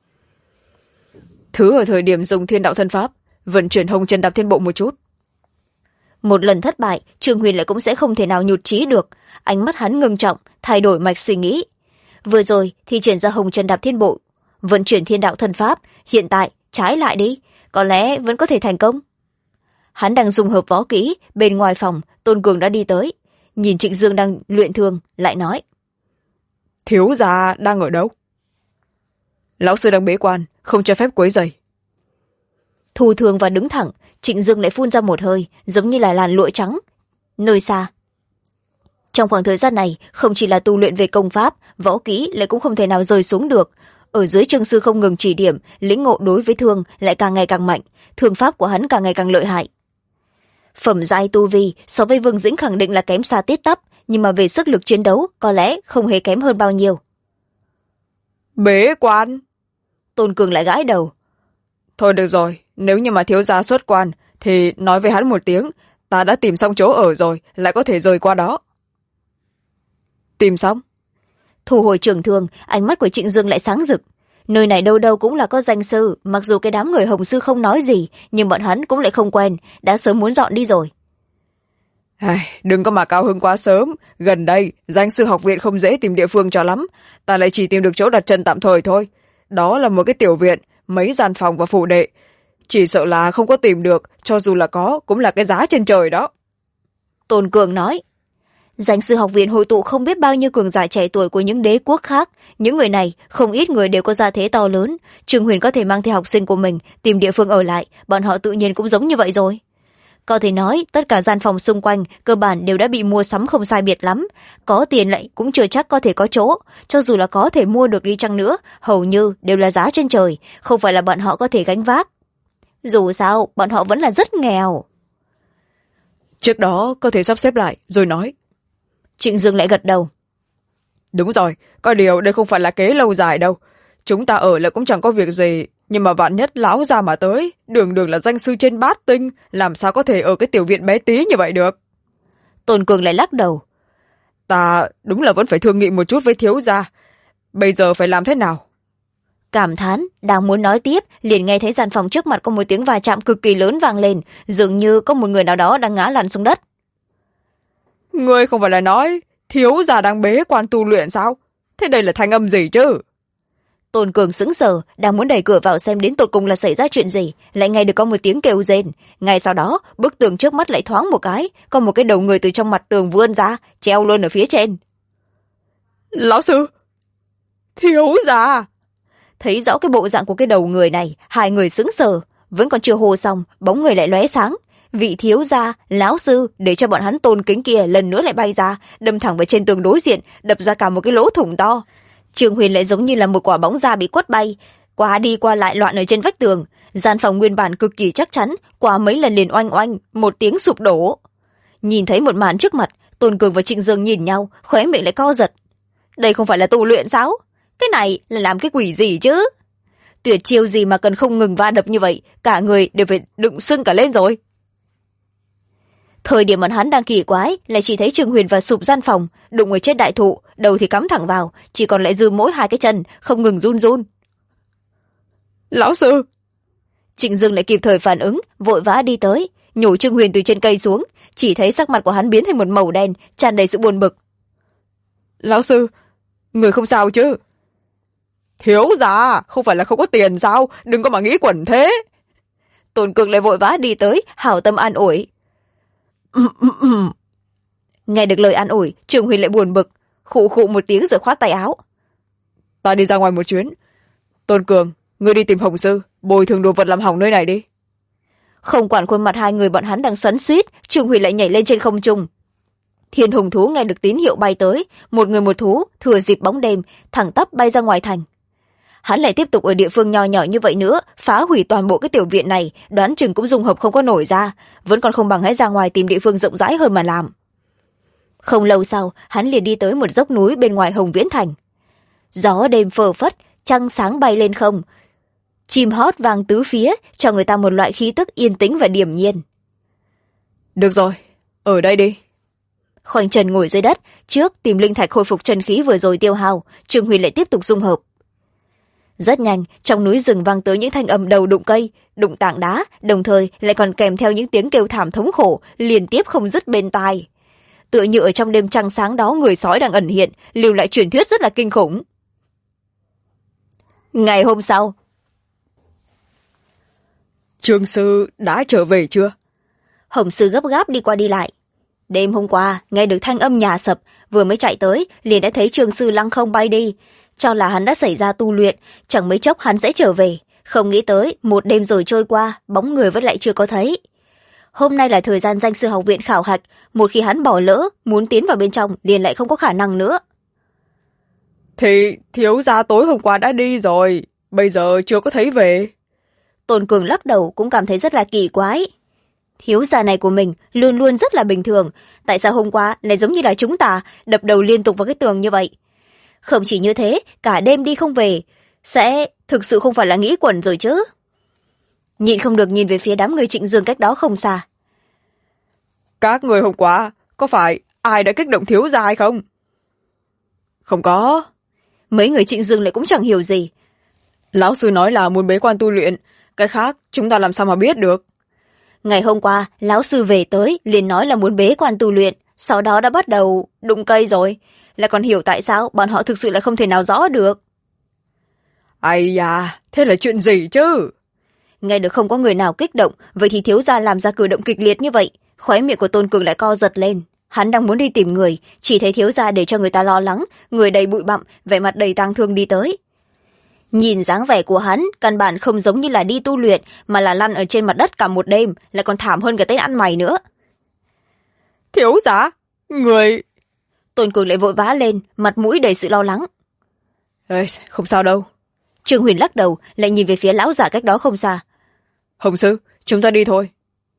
Thứ ở thời điểm dùng thiên đạo thân pháp, vận chuyển Hồng Trần Đạp Thiên Bộ một chút. Một lần thất bại, Trương Huyền lại cũng sẽ không thể nào nhụt chí được. Ánh mắt hắn ngưng trọng, thay đổi mạch suy nghĩ. Vừa rồi thì chuyển ra Hồng Trần Đạp Thiên Bộ, vận chuyển thiên đạo thân pháp, hiện tại trái lại đi, có lẽ vẫn có thể thành công. Hắn đang dùng hợp võ kỹ, bên ngoài phòng, Tôn Cường đã đi tới. Nhìn Trịnh Dương đang luyện thương, lại nói. Thiếu gia đang ở đâu? Lão sư đang bế quan, không cho phép quấy rầy. Thu thương và đứng thẳng, Trịnh Dương lại phun ra một hơi, giống như là làn lụa trắng, nơi xa. Trong khoảng thời gian này, không chỉ là tu luyện về công pháp, võ kỹ lại cũng không thể nào rơi xuống được. Ở dưới Trương sư không ngừng chỉ điểm, lĩnh ngộ đối với thương lại càng ngày càng mạnh, thương pháp của hắn càng ngày càng lợi hại. Phẩm giai tu vi so với Vương Dĩnh khẳng định là kém xa tít tắp, nhưng mà về sức lực chiến đấu có lẽ không hề kém hơn bao nhiêu. Bế quan. Tôn Cường lại gãi đầu. Thôi được rồi, nếu như mà thiếu gia xuất quan thì nói với hắn một tiếng, ta đã tìm xong chỗ ở rồi, lại có thể rời qua đó. Tìm xong. Thu hồi trường thương, ánh mắt của Trịnh Dương lại sáng rực. Nơi này đâu đâu cũng là có danh sư, mặc dù cái đám người Hồng sư không nói gì, nhưng bọn hắn cũng lại không quen, đã sớm muốn dọn đi rồi. Đừng có mà cao hứng quá sớm, gần đây danh sư học viện không dễ tìm địa phương cho lắm, ta lại chỉ tìm được chỗ đặt chân tạm thời thôi. Đó là một cái tiểu viện, mấy gian phòng và phụ đệ, chỉ sợ là không có tìm được, cho dù là có cũng là cái giá trên trời đó. Tôn Cường nói. Danh sư học viện hội tụ không biết bao nhiêu cường giả trẻ tuổi của những đế quốc khác, những người này không ít người đều có gia thế to lớn. Trương Huyền có thể mang theo học sinh của mình tìm địa phương ở lại, bọn họ tự nhiên cũng giống như vậy rồi. Có thể nói tất cả gian phòng xung quanh cơ bản đều đã bị mua sắm không sai biệt lắm, có tiền lại cũng chưa chắc có thể có chỗ, cho dù là có thể mua được đi chăng nữa, hầu như đều là giá trên trời, không phải là bọn họ có thể gánh vác. Dù sao bọn họ vẫn là rất nghèo. Trước đó có thể sắp xếp lại rồi nói. Trịnh Dương lại gật đầu. Đúng rồi, có điều đây không phải là kế lâu dài đâu, chúng ta ở lại cũng chẳng có việc gì, nhưng mà vạn nhất lão già mà tới, đường đường là danh sư trên bát tinh, làm sao có thể ở cái tiểu viện bé tí như vậy được. Tôn Cường lại lắc đầu. Ta đúng là vẫn phải thương nghị một chút với thiếu gia, bây giờ phải làm thế nào? Cảm thán, đang muốn nói tiếp, liền nghe thấy gian phòng trước mặt có một tiếng va chạm cực kỳ lớn vang lên, dường như có một người nào đó đang ngã lăn xuống đất. Ngươi không phải là nói thiếu gia đang bế quan tu luyện sao? Thế đây là thanh âm gì chứ? Tôn Cường sững sờ, đang muốn đẩy cửa vào xem đến tột cùng là xảy ra chuyện gì, lại nghe được có một tiếng kêu rên. Ngay sau đó, bức tường trước mắt lại thoáng một cái, có một cái đầu người từ trong mặt tường vươn ra, treo luôn ở phía trên. Lão sư! Thiếu gia! Thấy rõ cái bộ dạng của cái đầu người này, hai người sững sờ, vẫn còn chưa hô xong, bóng người lại lóe sáng. Vị thiếu gia, lão sư để cho bọn hắn tôn kính kia lần nữa lại bay ra, đâm thẳng vào trên tường đối diện, đập ra cả một cái lỗ thủng to. Trương Huyền lại giống như là một quả bóng da bị quất bay, qua đi qua lại loạn ở trên vách tường. Gian phòng nguyên bản cực kỳ chắc chắn, qua mấy lần liền oanh oanh, một tiếng sụp đổ. Nhìn thấy một màn trước mặt, Tôn Cường và Trịnh Dương nhìn nhau, khóe miệng lại co giật. Đây không phải là tu luyện sao? Cái này là làm cái quỷ gì chứ? Tuyệt chiêu gì mà cần không ngừng va đập như vậy, cả người đều phải đựng sưng cả lên rồi. Thời điểm bọn hắn đang kỳ quái, lại chỉ thấy Trương Huyền và sụp gian phòng, đụng ở trên đại thụ, đầu thì cắm thẳng vào, chỉ còn lại dư mỗi hai cái chân, không ngừng run run. Lão sư! Trịnh Dương lại kịp thời phản ứng, vội vã đi tới. nhổ Trương Huyền từ trên cây xuống, chỉ thấy sắc mặt của hắn biến thành một màu đen, tràn đầy sự buồn bực. Lão sư, người không sao chứ? Thiếu gia, không phải là không có tiền sao? Đừng có mà nghĩ quẩn thế. Tôn Cường lại vội vã đi tới, hảo tâm an ủi. Nghe được lời an ủi, Trương Huyền lại buồn bực, khụ khụ một tiếng rồi khoát tay áo. Ta đi ra ngoài một chuyến. Tôn Cường, ngươi đi tìm Hồng sư, bồi thường đồ vật làm hỏng nơi này đi. Không quản khuôn mặt hai người bọn hắn đang xoắn xuýt, Trương Huyền lại nhảy lên trên không trung. Thiên hùng thú nghe được tín hiệu bay tới, một người một thú thừa dịp bóng đêm thẳng tắp bay ra ngoài thành. Hắn lại tiếp tục ở địa phương nho nhỏ như vậy nữa, phá hủy toàn bộ cái tiểu viện này, đoán chừng cũng dung hợp không có nổi ra, vẫn còn không bằng hãy ra ngoài tìm địa phương rộng rãi hơn mà làm. Không lâu sau, hắn liền đi tới một dốc núi bên ngoài Hồng Viễn thành. Gió đêm phơ phất, trăng sáng bay lên không, chim hót vang tứ phía, cho người ta một loại khí tức yên tĩnh và điềm nhiên. Được rồi, ở đây đi. Khoanh chân ngồi dưới đất, trước tìm linh thạch khôi phục chân khí vừa rồi tiêu hao, Trương Huyền lại tiếp tục dung hợp. Rất nhanh, trong núi rừng vang tới những thanh âm đầu đụng cây, đụng tảng đá, đồng thời lại còn kèm theo những tiếng kêu thảm thống khổ, liên tiếp không dứt bên tai. Tựa như ở trong đêm trăng sáng đó người sói đang ẩn hiện, lưu lại truyền thuyết rất là kinh khủng. Ngày hôm sau, Trương sư đã trở về chưa? Hồng sư gấp gáp đi qua đi lại. Đêm hôm qua, nghe được thanh âm nhà sập, vừa mới chạy tới, liền đã thấy Trương sư lăng không bay đi. Cho là hắn đã xảy ra tu luyện, chẳng mấy chốc hắn sẽ trở về. Không nghĩ tới, một đêm rồi trôi qua, bóng người vẫn lại chưa có thấy. Hôm nay là thời gian danh sư học viện khảo hạch, một khi hắn bỏ lỡ, muốn tiến vào bên trong, liền lại không có khả năng nữa. Thì thiếu gia tối hôm qua đã đi rồi, bây giờ chưa có thấy về. Tôn Cường lắc đầu cũng cảm thấy rất là kỳ quái. Thiếu gia này của mình luôn luôn rất là bình thường, tại sao hôm qua lại giống như là chúng ta đập đầu liên tục vào cái tường như vậy? Không chỉ như thế, cả đêm đi không về, sẽ thực sự không phải là nghĩ quẩn rồi chứ. Nhịn không được nhìn về phía đám người Trịnh Dương cách đó không xa. Các người hôm qua, có phải ai đã kích động thiếu gia hay không? Không có. Mấy người Trịnh Dương lại cũng chẳng hiểu gì. Lão sư nói là muốn bế quan tu luyện, cái khác chúng ta làm sao mà biết được. Ngày hôm qua, lão sư về tới, liền nói là muốn bế quan tu luyện, sau đó đã bắt đầu đụng cây rồi. Lại còn hiểu tại sao bọn họ thực sự là không thể nào rõ được. Ây da, thế là chuyện gì chứ? Nghe được không có người nào kích động, vậy thì thiếu gia làm ra cử động kịch liệt như vậy. Khóe miệng của Tôn Cường lại co giật lên. Hắn đang muốn đi tìm người, chỉ thấy thiếu gia để cho người ta lo lắng, người đầy bụi bặm, vẻ mặt đầy tang thương đi tới. Nhìn dáng vẻ của hắn, căn bản không giống như là đi tu luyện, mà là lăn ở trên mặt đất cả một đêm, lại còn thảm hơn cả tên ăn mày nữa. Thiếu gia, người... Tôn Cường lại vội vã lên, mặt mũi đầy sự lo lắng. Ê, không sao đâu. Trương Huyền lắc đầu, lại nhìn về phía lão giả cách đó không xa. Hồng sư, chúng ta đi thôi.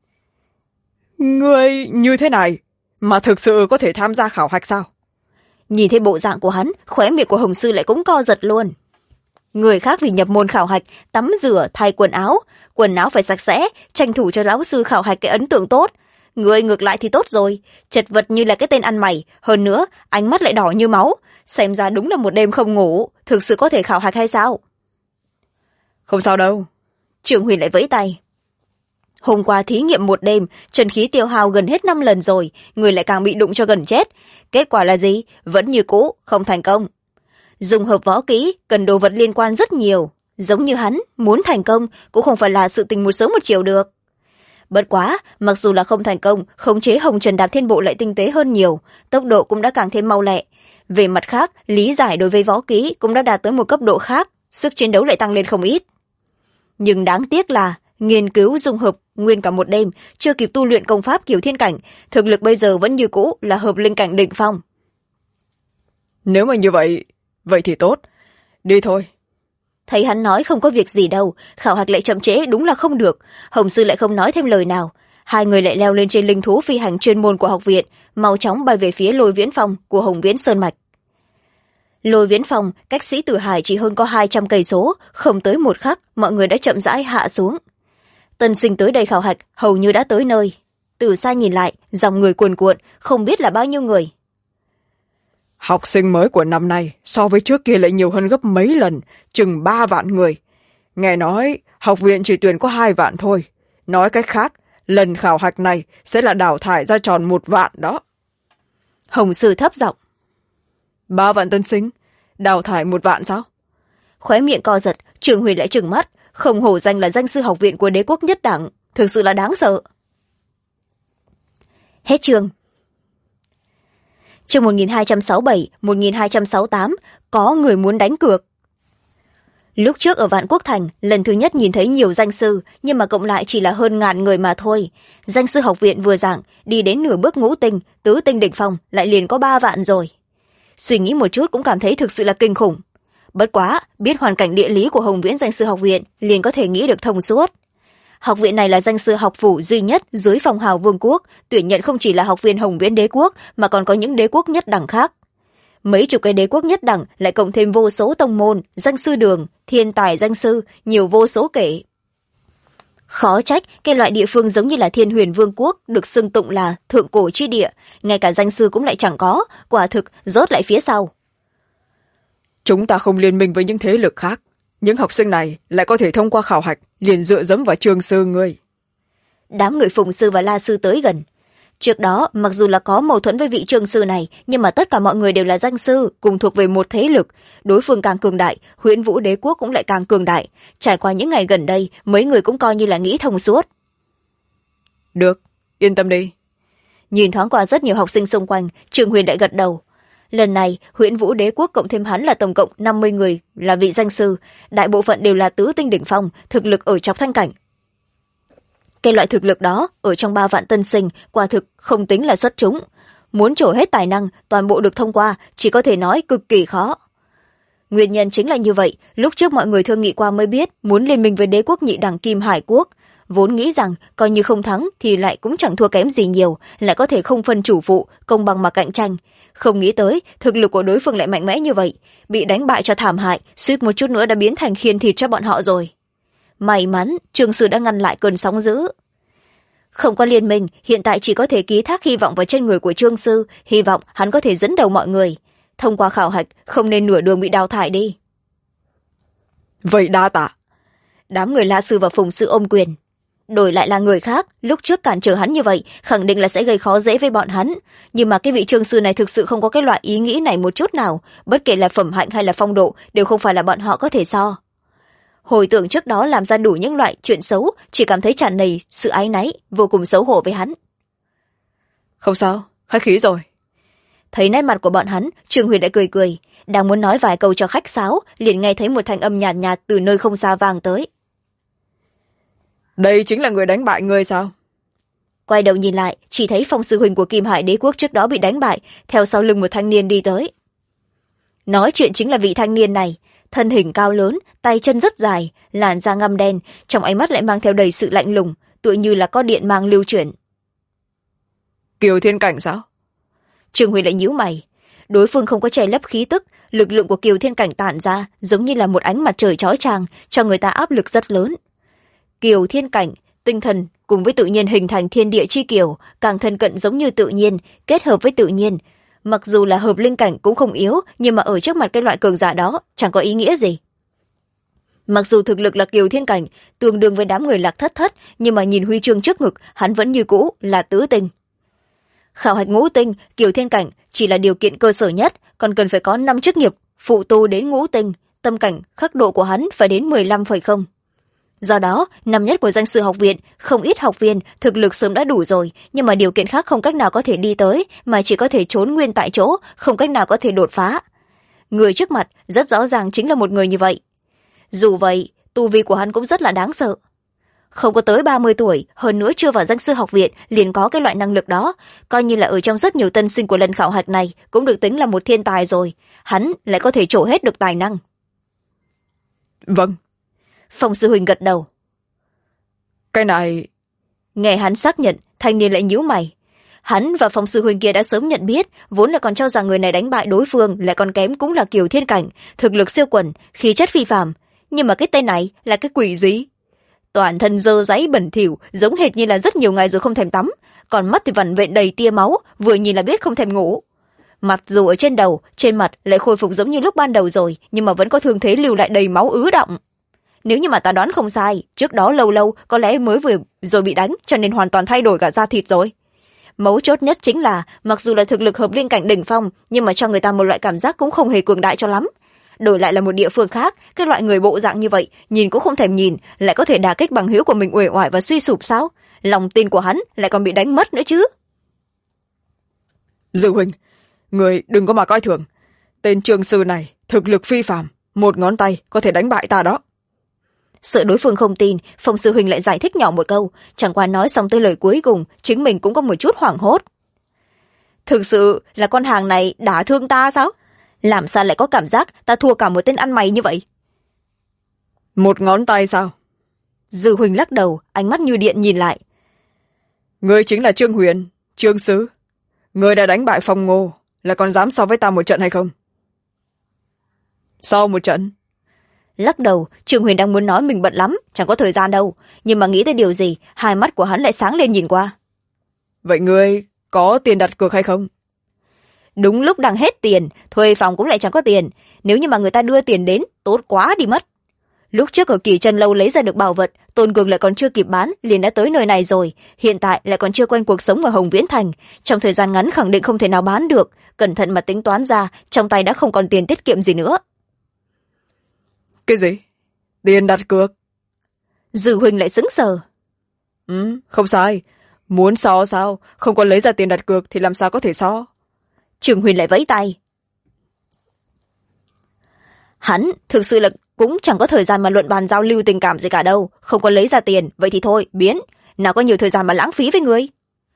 Người như thế này, mà thực sự có thể tham gia khảo hạch sao? Nhìn thấy bộ dạng của hắn, khóe miệng của Hồng sư lại cũng co giật luôn. Người khác vì nhập môn khảo hạch, tắm rửa, thay quần áo phải sạch sẽ, tranh thủ cho lão sư khảo hạch cái ấn tượng tốt. Người ngược lại thì tốt rồi, chật vật như là cái tên ăn mày, hơn nữa, ánh mắt lại đỏ như máu, xem ra đúng là một đêm không ngủ, thực sự có thể khảo hạch hay sao? Không sao đâu. Trương Huyền lại vẫy tay. Hôm qua thí nghiệm một đêm, chân khí tiêu hao gần hết 5 lần rồi, người lại càng bị đụng cho gần chết. Kết quả là gì? Vẫn như cũ, không thành công. Dùng hợp võ kỹ, cần đồ vật liên quan rất nhiều. Giống như hắn, muốn thành công cũng không phải là sự tình một sớm một chiều được. Bất quá, mặc dù là không thành công, khống chế Hồng Trần Đạp Thiên Bộ lại tinh tế hơn nhiều, tốc độ cũng đã càng thêm mau lẹ. Về mặt khác, lý giải đối với võ kỹ cũng đã đạt tới một cấp độ khác, sức chiến đấu lại tăng lên không ít. Nhưng đáng tiếc là, nghiên cứu dung hợp nguyên cả một đêm, chưa kịp tu luyện công pháp Kiều Thiên Cảnh, thực lực bây giờ vẫn như cũ là hợp linh cảnh đỉnh phong. Nếu mà như vậy, vậy thì tốt. Đi thôi. Thấy hắn nói không có việc gì đâu, khảo hạch lại chậm trễ đúng là không được. Hồng sư lại không nói thêm lời nào. Hai người lại leo lên trên linh thú phi hành chuyên môn của học viện, mau chóng bay về phía Lôi Viễn Phong của Hồng Viễn Sơn Mạch. Lôi Viễn Phong cách Sĩ Tử Hải chỉ hơn có 200 cây số, không tới một khắc mọi người đã chậm rãi hạ xuống. Tân sinh tới đây khảo hạch hầu như đã tới nơi. Từ xa nhìn lại, dòng người cuồn cuộn, không biết là bao nhiêu người. Học sinh mới của năm nay so với trước kia lại nhiều hơn gấp mấy lần, chừng 3 vạn người. Nghe nói học viện chỉ tuyển có 2 vạn thôi. Nói cách khác lần khảo hạch này sẽ là đào thải ra tròn 1 vạn đó. Hồng sư thấp giọng. 3 vạn tân sinh, đào thải 1 vạn sao? Khóe miệng co giật, Trường Huyền lại trừng mắt, không hổ danh là danh sư học viện của đế quốc nhất đẳng, thực sự là đáng sợ. Hết chương. Chương 1267, 1268, có người muốn đánh cược. Lúc trước ở Vạn Quốc Thành, lần thứ nhất nhìn thấy nhiều danh sư, nhưng mà cộng lại chỉ là hơn 1000 người mà thôi. Danh sư học viện vừa giảng, đi đến nửa bước ngũ tinh, tứ tinh đỉnh phong, lại liền có 3 vạn rồi. Suy nghĩ một chút cũng cảm thấy thực sự là kinh khủng. Bất quá, biết hoàn cảnh địa lý của Hồng Viễn danh sư học viện, liền có thể nghĩ được thông suốt. Học viện này là danh sư học phủ duy nhất dưới phong hào vương quốc, tuyển nhận không chỉ là học viên Hồng Viễn đế quốc, mà còn có những đế quốc nhất đẳng khác. Mấy chục cái đế quốc nhất đẳng lại cộng thêm vô số tông môn, danh sư đường, thiên tài danh sư, nhiều vô số kể. Khó trách cái loại địa phương giống như là Thiên Huyền Vương quốc được xưng tụng là thượng cổ chi địa, ngay cả danh sư cũng lại chẳng có, quả thực rớt lại phía sau. Chúng ta không liên minh với những thế lực khác, những học sinh này lại có thể thông qua khảo hạch, liền dựa dẫm vào Trương sư ngươi. Đám người Phùng sư và La sư tới gần. Trước đó, mặc dù là có mâu thuẫn với vị Trương sư này, nhưng mà tất cả mọi người đều là danh sư, cùng thuộc về một thế lực. Đối phương càng cường đại, Huyễn Vũ đế quốc cũng lại càng cường đại. Trải qua những ngày gần đây, mấy người cũng coi như là nghĩ thông suốt. Được, yên tâm đi. Nhìn thoáng qua rất nhiều học sinh xung quanh, Trường Huyền lại gật đầu. Lần này, Huyễn Vũ đế quốc cộng thêm hắn là tổng cộng 50 người là vị danh sư, đại bộ phận đều là tứ tinh đỉnh phong, thực lực ở trong thanh cảnh. Cái loại thực lực đó, ở trong 3 vạn tân sinh, quả thực không tính là xuất chúng. Muốn trổ hết tài năng, toàn bộ được thông qua, chỉ có thể nói cực kỳ khó. Nguyên nhân chính là như vậy, lúc trước mọi người thương nghị qua mới biết muốn liên minh với đế quốc nhị đẳng Kim Hải quốc. Vốn nghĩ rằng, coi như không thắng thì lại cũng chẳng thua kém gì nhiều, lại có thể không phân chủ phụ, công bằng mà cạnh tranh. Không nghĩ tới, thực lực của đối phương lại mạnh mẽ như vậy, bị đánh bại cho thảm hại, suýt một chút nữa đã biến thành khiên thịt cho bọn họ rồi. May mắn, Trương sư đã ngăn lại cơn sóng dữ. Không có liên minh, hiện tại chỉ có thể ký thác hy vọng vào trên người của Trương sư, hy vọng hắn có thể dẫn đầu mọi người. Thông qua khảo hạch, không nên nửa đường bị đào thải đi. Vậy đa tạ. Đám người La sư và Phùng sư ôm quyền. Đổi lại là người khác, lúc trước cản trở hắn như vậy, khẳng định là sẽ gây khó dễ với bọn hắn. Nhưng mà cái vị Trương sư này thực sự không có cái loại ý nghĩ này một chút nào, bất kể là phẩm hạnh hay là phong độ, đều không phải là bọn họ có thể so. Hồi tưởng trước đó làm ra đủ những loại chuyện xấu, chỉ cảm thấy tràn đầy sự áy náy, vô cùng xấu hổ với hắn. Không sao, khách khí rồi. Thấy nét mặt của bọn hắn, Trương Huyền lại cười cười, đang muốn nói vài câu cho khách sáo, liền nghe thấy một thanh âm nhàn nhạt từ nơi không xa vang tới. Đây chính là người đánh bại ngươi sao? Quay đầu nhìn lại, chỉ thấy Phong sư huynh của Kim Hải đế quốc trước đó bị đánh bại, theo sau lưng một thanh niên đi tới. Nói chuyện chính là vị thanh niên này, thân hình cao lớn, tay chân rất dài, làn da ngăm đen, trong ánh mắt lại mang theo đầy sự lạnh lùng, tựa như là có điện mang lưu chuyển. Kiều Thiên Cảnh sao? Trương Huy lại nhíu mày. Đối phương không có che lấp khí tức, lực lượng của Kiều Thiên Cảnh tản ra giống như là một ánh mặt trời chói chang, cho người ta áp lực rất lớn. Kiều Thiên Cảnh, tinh thần cùng với tự nhiên hình thành thiên địa chi kiều, càng thân cận giống như tự nhiên, kết hợp với tự nhiên. Mặc dù là hợp linh cảnh cũng không yếu, nhưng mà ở trước mặt cái loại cường giả đó chẳng có ý nghĩa gì. Mặc dù thực lực là Kiều Thiên Cảnh tương đương với đám người Lạc Thất Thất, nhưng mà nhìn huy chương trước ngực, hắn vẫn như cũ là tứ tinh. Khảo hạch ngũ tinh, Kiều Thiên Cảnh chỉ là điều kiện cơ sở nhất, còn cần phải có 5 chức nghiệp phụ tu đến ngũ tinh, tâm cảnh khắc độ của hắn phải đến 15,0. Do đó, năm nhất của danh sư học viện, không ít học viên thực lực sớm đã đủ rồi, nhưng mà điều kiện khác không cách nào có thể đi tới, mà chỉ có thể trốn nguyên tại chỗ, không cách nào có thể đột phá. Người trước mặt rất rõ ràng chính là một người như vậy. Dù vậy, tu vi của hắn cũng rất là đáng sợ. Không có tới 30 tuổi, hơn nữa chưa vào danh sư học viện, liền có cái loại năng lực đó, coi như là ở trong rất nhiều tân sinh của lần khảo hạch này, cũng được tính là một thiên tài rồi. Hắn lại có thể trổ hết được tài năng. Vâng. Phong sư huynh gật đầu. Cái này... Nghe hắn xác nhận, thanh niên lại nhíu mày. Hắn và Phong sư huynh kia đã sớm nhận biết, vốn là còn cho rằng người này đánh bại đối phương lại còn kém cũng là Kiều Thiên Cảnh, thực lực siêu quần, khí chất phi phàm. Nhưng mà cái tên này là cái quỷ gì? Toàn thân dơ dáy bẩn thỉu, giống hệt như là rất nhiều ngày rồi không thèm tắm, còn mắt thì vằn vện đầy tia máu, vừa nhìn là biết không thèm ngủ. Mặt dù ở trên đầu, trên mặt lại khôi phục giống như lúc ban đầu rồi, nhưng mà vẫn có thương thế lưu lại đầy máu ứ đọng. Nếu như mà ta đoán không sai, trước đó lâu lâu có lẽ mới vừa rồi bị đánh, cho nên hoàn toàn thay đổi cả da thịt rồi. Mấu chốt nhất chính là, mặc dù là thực lực hợp linh cảnh đỉnh phong, nhưng mà cho người ta một loại cảm giác cũng không hề cường đại cho lắm. Đổi lại là một địa phương khác, cái loại người bộ dạng như vậy, nhìn cũng không thèm nhìn, lại có thể đả kích bằng hữu của mình uể oải và suy sụp sao? Lòng tin của hắn lại còn bị đánh mất nữa chứ. Dư huynh, người đừng có mà coi thường. Tên Trương sư này thực lực phi phàm, một ngón tay có thể đánh bại ta đó. Sợ đối phương không tin, Phong sư huynh lại giải thích nhỏ một câu, chẳng qua nói xong tới lời cuối cùng, chính mình cũng có một chút hoảng hốt. Thực sự là con hàng này đả thương ta sao? Làm sao lại có cảm giác ta thua cả một tên ăn mày như vậy? Một ngón tay sao? Dư huynh lắc đầu, ánh mắt như điện nhìn lại. Ngươi chính là Trương Huyền, Trương sứ. Ngươi đã đánh bại Phong Ngô, là còn dám so với ta một trận hay không? Sau một trận? Lắc đầu, Trương Huyền đang muốn nói mình bận lắm, chẳng có thời gian đâu, nhưng mà nghĩ tới điều gì, hai mắt của hắn lại sáng lên nhìn qua. Vậy ngươi có tiền đặt cược hay không? Đúng lúc đang hết tiền, thuê phòng cũng lại chẳng có tiền, nếu như mà người ta đưa tiền đến, tốt quá đi mất. Lúc trước ở Kỳ Chân Lâu lấy ra được bảo vật, Tôn Cường lại còn chưa kịp bán, liền đã tới nơi này rồi, hiện tại lại còn chưa quen cuộc sống ở Hồng Viễn Thành, trong thời gian ngắn khẳng định không thể nào bán được, cẩn thận mà tính toán ra, trong tay đã không còn tiền tiết kiệm gì nữa. Cái gì? Tiền đặt cược? Dư huynh lại sững sờ. Không sai, muốn so sao, không có lấy ra tiền đặt cược thì làm sao có thể so. Trường Huyền lại vẫy tay. Hắn thực sự là cũng chẳng có thời gian mà luận bàn giao lưu tình cảm gì cả đâu, không có lấy ra tiền, vậy thì thôi, biến, nào có nhiều thời gian mà lãng phí với người.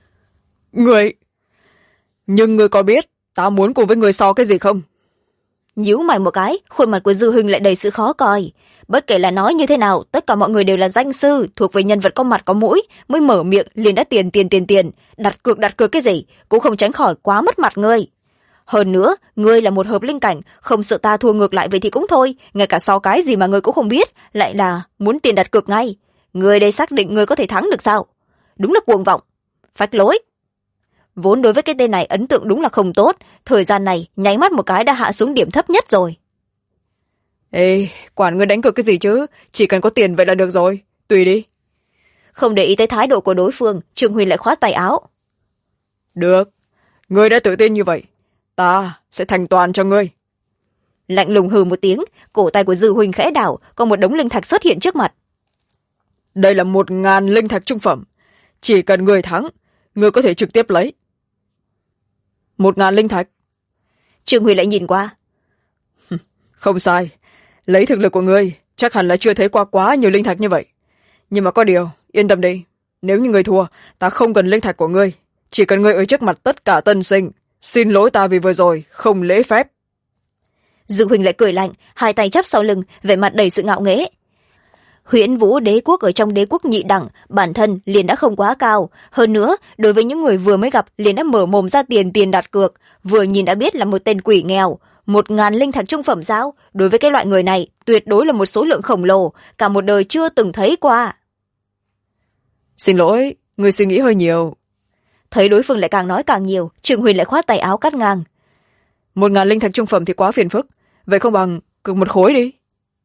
Nhưng người có biết ta muốn cùng với người so cái gì không? Nhíu mày một cái, khuôn mặt của Dư huynh lại đầy sự khó coi. Bất kể là nói như thế nào, tất cả mọi người đều là danh sư, thuộc về nhân vật có mặt có mũi, mới mở miệng liền đã tiền, đặt cược cái gì, cũng không tránh khỏi quá mất mặt ngươi. Hơn nữa, ngươi là một hợp linh cảnh, không sợ ta thua ngược lại vậy thì cũng thôi, ngay cả so cái gì mà ngươi cũng không biết, lại là muốn tiền đặt cược ngay. Ngươi đây xác định ngươi có thể thắng được sao? Đúng là cuồng vọng, phách lối. Vốn đối với cái tên này ấn tượng đúng là không tốt, thời gian này nháy mắt một cái đã hạ xuống điểm thấp nhất rồi. Ê, quản ngươi đánh cược cái gì chứ, chỉ cần có tiền vậy là được rồi, tùy đi. Không để ý tới thái độ của đối phương, Trương Huyền lại khoát tay áo. Được, ngươi đã tự tin như vậy, ta sẽ thành toàn cho ngươi. Lạnh lùng hừ một tiếng, cổ tay của Dư huynh khẽ đảo, có một đống linh thạch xuất hiện trước mặt. Đây là 1000 linh thạch trung phẩm, chỉ cần ngươi thắng, ngươi có thể trực tiếp lấy. 1000 linh thạch? Trương Huyền lại nhìn qua. Không sai, lấy thực lực của ngươi chắc hẳn là chưa thấy qua quá nhiều linh thạch như vậy. Nhưng mà có điều, yên tâm đi, nếu như ngươi thua, ta không cần linh thạch của ngươi, chỉ cần ngươi ở trước mặt tất cả tân sinh, xin lỗi ta vì vừa rồi không lễ phép. Dư huynh lại cười lạnh, hai tay chắp sau lưng, vẻ mặt đầy sự ngạo nghễ. Huyễn Vũ đế quốc ở trong đế quốc nhị đẳng, bản thân liền đã không quá cao, hơn nữa đối với những người vừa mới gặp liền đã mở mồm ra tiền đặt cược, vừa nhìn đã biết là một tên quỷ nghèo. 1000 linh thạch trung phẩm sao? Đối với cái loại người này tuyệt đối là một số lượng khổng lồ, cả một đời chưa từng thấy qua. Xin lỗi, người suy nghĩ hơi nhiều. Thấy đối phương lại càng nói càng nhiều, Trương Huyền lại khoát tay áo cắt ngang. 1000 linh thạch trung phẩm thì quá phiền phức, vậy không bằng cược một khối đi.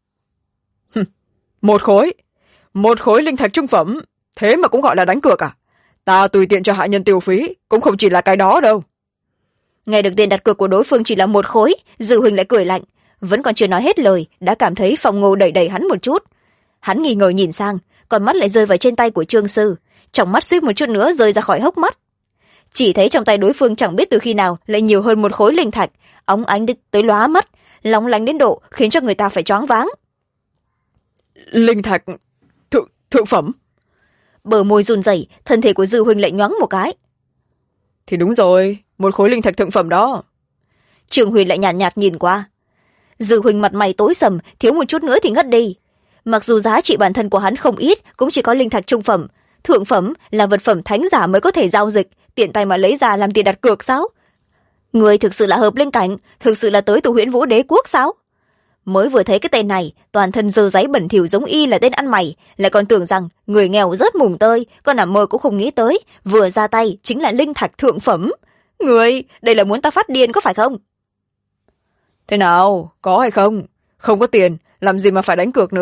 Một khối linh thạch trung phẩm, thế mà cũng gọi là đánh cược à? Ta tùy tiện cho hạ nhân tiêu phí, cũng không chỉ là cái đó đâu. Nghe được tiền đặt cược của đối phương chỉ là 1 khối, Dư huynh lại cười lạnh, vẫn còn chưa nói hết lời, đã cảm thấy Phong Ngô đẩy hắn một chút. Hắn nghi ngờ nhìn sang, còn mắt lại rơi vào trên tay của Trương sư, trong mắt suýt một chút nữa rơi ra khỏi hốc mắt. Chỉ thấy trong tay đối phương chẳng biết từ khi nào lại nhiều hơn 1 khối linh thạch, óng ánh tới lóa mắt, lóng lánh đến độ khiến cho người ta phải choáng váng. Linh thạch thượng phẩm? Bờ môi run rẩy, thân thể của Dư huynh lại nhoáng một cái. Thì đúng rồi, 1 khối linh thạch thượng phẩm đó. Trương Huyền lại nhàn nhạt nhìn qua. Dư huynh mặt mày tối sầm, thiếu một chút nữa thì ngất đi. Mặc dù giá trị bản thân của hắn không ít, cũng chỉ có linh thạch trung phẩm, thượng phẩm là vật phẩm thánh giả mới có thể giao dịch, tiện tay mà lấy ra làm tiền đặt cược sao? Người thực sự là hợp linh cảnh, thực sự là tới từ Huyễn Vũ đế quốc sao? Mới vừa thấy cái tên này, toàn thân dơ giấy bẩn thỉu giống y là tên ăn mày, lại còn tưởng rằng người nghèo rớt mùng tơi, con nằm mơ cũng không nghĩ tới, vừa ra tay chính là linh thạch thượng phẩm. Người, đây là muốn ta phát điên có phải không? Thế nào, có hay không? Không có tiền, làm gì mà phải đánh cược nữa?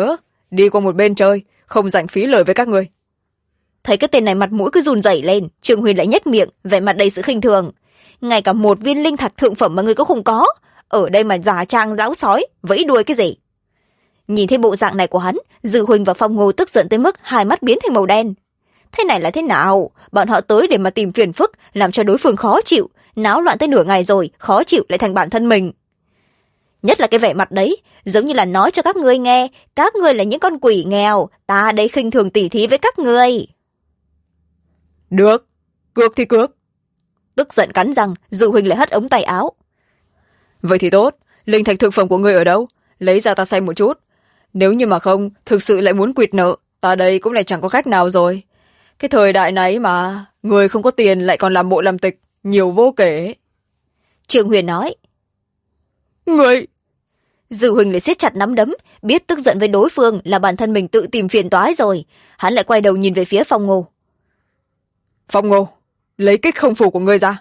đi qua một bên chơi, không rảnh phí lời với các người. Thấy cái tên này mặt mũi cứ run rẩy lên, Trương Huyền lại nhếch miệng, vẻ mặt đầy sự khinh thường. Ngay cả một viên linh thạch thượng phẩm mà người cũng không có, ở đây mà giả trang lão sói, vẫy đuôi cái gì? Nhìn thấy bộ dạng này của hắn, Dư Huynh và Phong Ngô tức giận tới mức hai mắt biến thành màu đen. Thế này là thế nào? Bọn họ tới để mà tìm phiền phức, làm cho đối phương khó chịu, náo loạn tới nửa ngày rồi, khó chịu lại thành bản thân mình. Nhất là cái vẻ mặt đấy, giống như là nói cho các ngươi nghe, các ngươi là những con quỷ nghèo, ta đây khinh thường tỉ thí với các ngươi. Được, cược thì cược. Tức giận cắn răng, Dư Huynh lại hất ống tay áo. Vậy thì tốt, linh thạch thực phẩm của ngươi ở đâu? Lấy ra ta xem một chút. Nếu như mà không, thực sự lại muốn quỵt nợ, ta đây cũng lại chẳng có cách nào rồi. Cái thời đại này mà, người không có tiền lại còn làm bộ làm tịch, nhiều vô kể. Trương Huyền nói. Người... Dư Huynh lại siết chặt nắm đấm, biết tức giận với đối phương là bản thân mình tự tìm phiền toái rồi. Hắn lại quay đầu nhìn về phía Phong Ngô. Phong Ngô, lấy kích không phù của ngươi ra.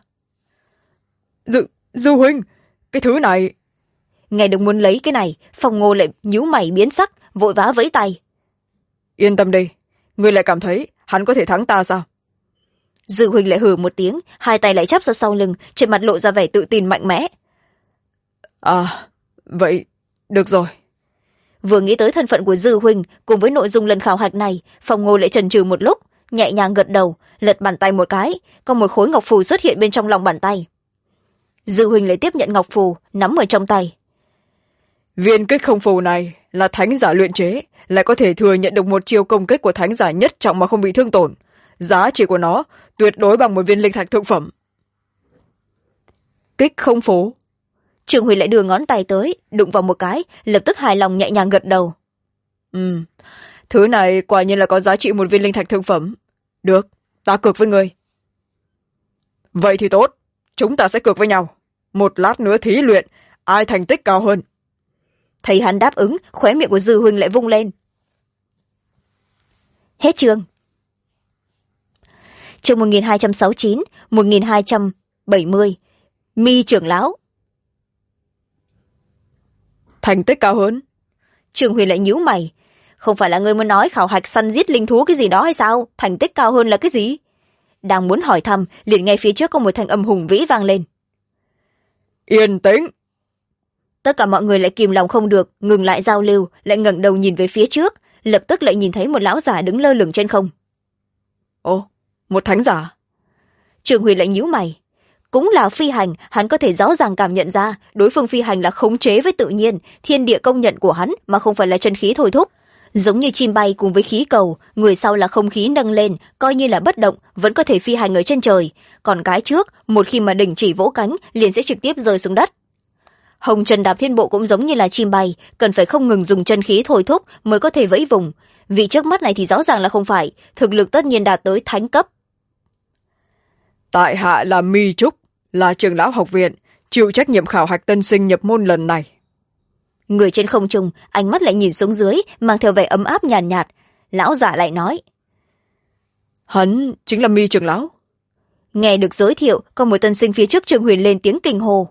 Dư Huynh, cái thứ này... Nghe được muốn lấy cái này, Phong Ngô lại nhíu mày biến sắc, vội vã vẫy tay. Yên tâm đi, ngươi lại cảm thấy hắn có thể thắng ta sao? Dư Huynh lại hừ một tiếng, hai tay lại chắp ra sau lưng, trên mặt lộ ra vẻ tự tin mạnh mẽ. À, vậy, được rồi. Vừa nghĩ tới thân phận của Dư Huynh cùng với nội dung lần khảo hạch này, Phong Ngô lại chần chừ một lúc, nhẹ nhàng gật đầu, lật bàn tay một cái, có một khối ngọc phù xuất hiện bên trong lòng bàn tay. Dư Huynh lại tiếp nhận ngọc phù, nắm ở trong tay. Viên kích không phù này là thánh giả luyện chế, lại có thể thừa nhận được một chiêu công kích của thánh giả nhất trọng mà không bị thương tổn. Giá trị của nó tuyệt đối bằng một viên linh thạch thượng phẩm. Kích không phù. Trương Huy lại đưa ngón tay tới, đụng vào một cái, lập tức hài lòng nhẹ nhàng gật đầu. Thứ này quả nhiên là có giá trị một viên linh thạch thượng phẩm. Được, ta cược với ngươi. Vậy thì tốt, chúng ta sẽ cược với nhau. Một lát nữa thí luyện, ai thành tích cao hơn. Thấy hắn đáp ứng, khóe miệng của Dư Huynh lại vung lên. Hết chương. Chương 1269, 1270. Mi trưởng lão. Thành tích cao hơn. Trương Huyền lại nhíu mày. Không phải là ngươi muốn nói khảo hạch săn giết linh thú cái gì đó hay sao? Thành tích cao hơn là cái gì? Đang muốn hỏi thăm, liền nghe phía trước có một thanh âm hùng vĩ vang lên. Yên tĩnh. Tất cả mọi người lại kìm lòng không được, ngừng lại giao lưu, lại ngẩng đầu nhìn về phía trước, lập tức lại nhìn thấy một lão giả đứng lơ lửng trên không. Ồ, một thánh giả. Trương Huyền lại nhíu mày. Cũng là phi hành, hắn có thể rõ ràng cảm nhận ra đối phương phi hành là khống chế với tự nhiên, thiên địa công nhận của hắn mà không phải là chân khí thôi thúc. Giống như chim bay cùng với khí cầu, người sau là không khí nâng lên, coi như là bất động, vẫn có thể phi hành ở trên trời. Còn cái trước, một khi mà đình chỉ vỗ cánh, liền sẽ trực tiếp rơi xuống đất. Hồng Trần Đạp Thiên Bộ cũng giống như là chim bay, cần phải không ngừng dùng chân khí thôi thúc mới có thể vẫy vùng. Vì trước mắt này thì rõ ràng là không phải, thực lực tất nhiên đạt tới thánh cấp. Tại hạ là Mi Trúc, là trưởng lão học viện, chịu trách nhiệm khảo hạch tân sinh nhập môn lần này. Người trên không trung, ánh mắt lại nhìn xuống dưới, mang theo vẻ ấm áp nhàn nhạt. Lão giả lại nói. Hắn chính là Mi trưởng lão. Nghe được giới thiệu, có một tân sinh phía trước Trương Huyền lên tiếng kinh hồ.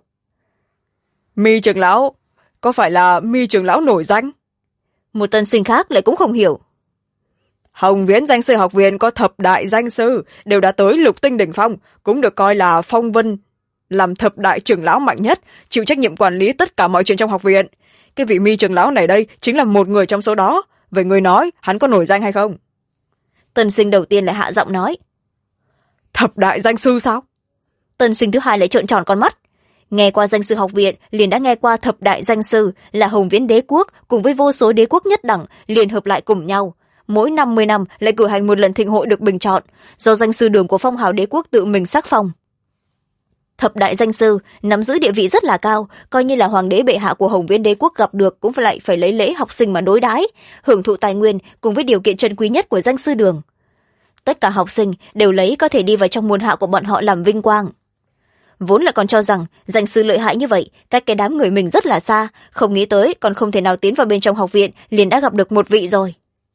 Mi trưởng lão, có phải là Mi trưởng lão nổi danh? Một tân sinh khác lại cũng không hiểu. Hồng Viễn danh sư học viện có thập đại danh sư, đều đã tới lục tinh đỉnh phong, cũng được coi là phong vân, làm thập đại trưởng lão mạnh nhất, chịu trách nhiệm quản lý tất cả mọi chuyện trong học viện. Cái vị Mi trưởng lão này đây chính là một người trong số đó. Vậy người nói, hắn có nổi danh hay không? Tân sinh đầu tiên lại hạ giọng nói. Thập đại danh sư sao? Tân sinh thứ hai lại trợn tròn con mắt. Nghe qua danh sư học viện, liền đã nghe qua thập đại danh sư là Hồng Viễn đế quốc cùng với vô số đế quốc nhất đẳng liên hợp lại cùng nhau. Mỗi 50 năm lại cử hành một lần thịnh hội được bình chọn, do danh sư đường của phong hào đế quốc tự mình sắc phong. Thập đại danh sư nắm giữ địa vị rất là cao, coi như là hoàng đế bệ hạ của Hồng Viễn đế quốc gặp được cũng phải lấy lễ học sinh mà đối đãi, hưởng thụ tài nguyên cùng với điều kiện trân quý nhất của danh sư đường. Tất cả học sinh đều lấy có thể đi vào trong môn hạ của bọn họ làm vinh quang. Vốn là còn cho rằng danh sư lợi hại như vậy, cách cái đám người mình rất là xa, không nghĩ tới còn không thể nào tiến vào bên trong học viện, liền đã gặp được một vị rồi.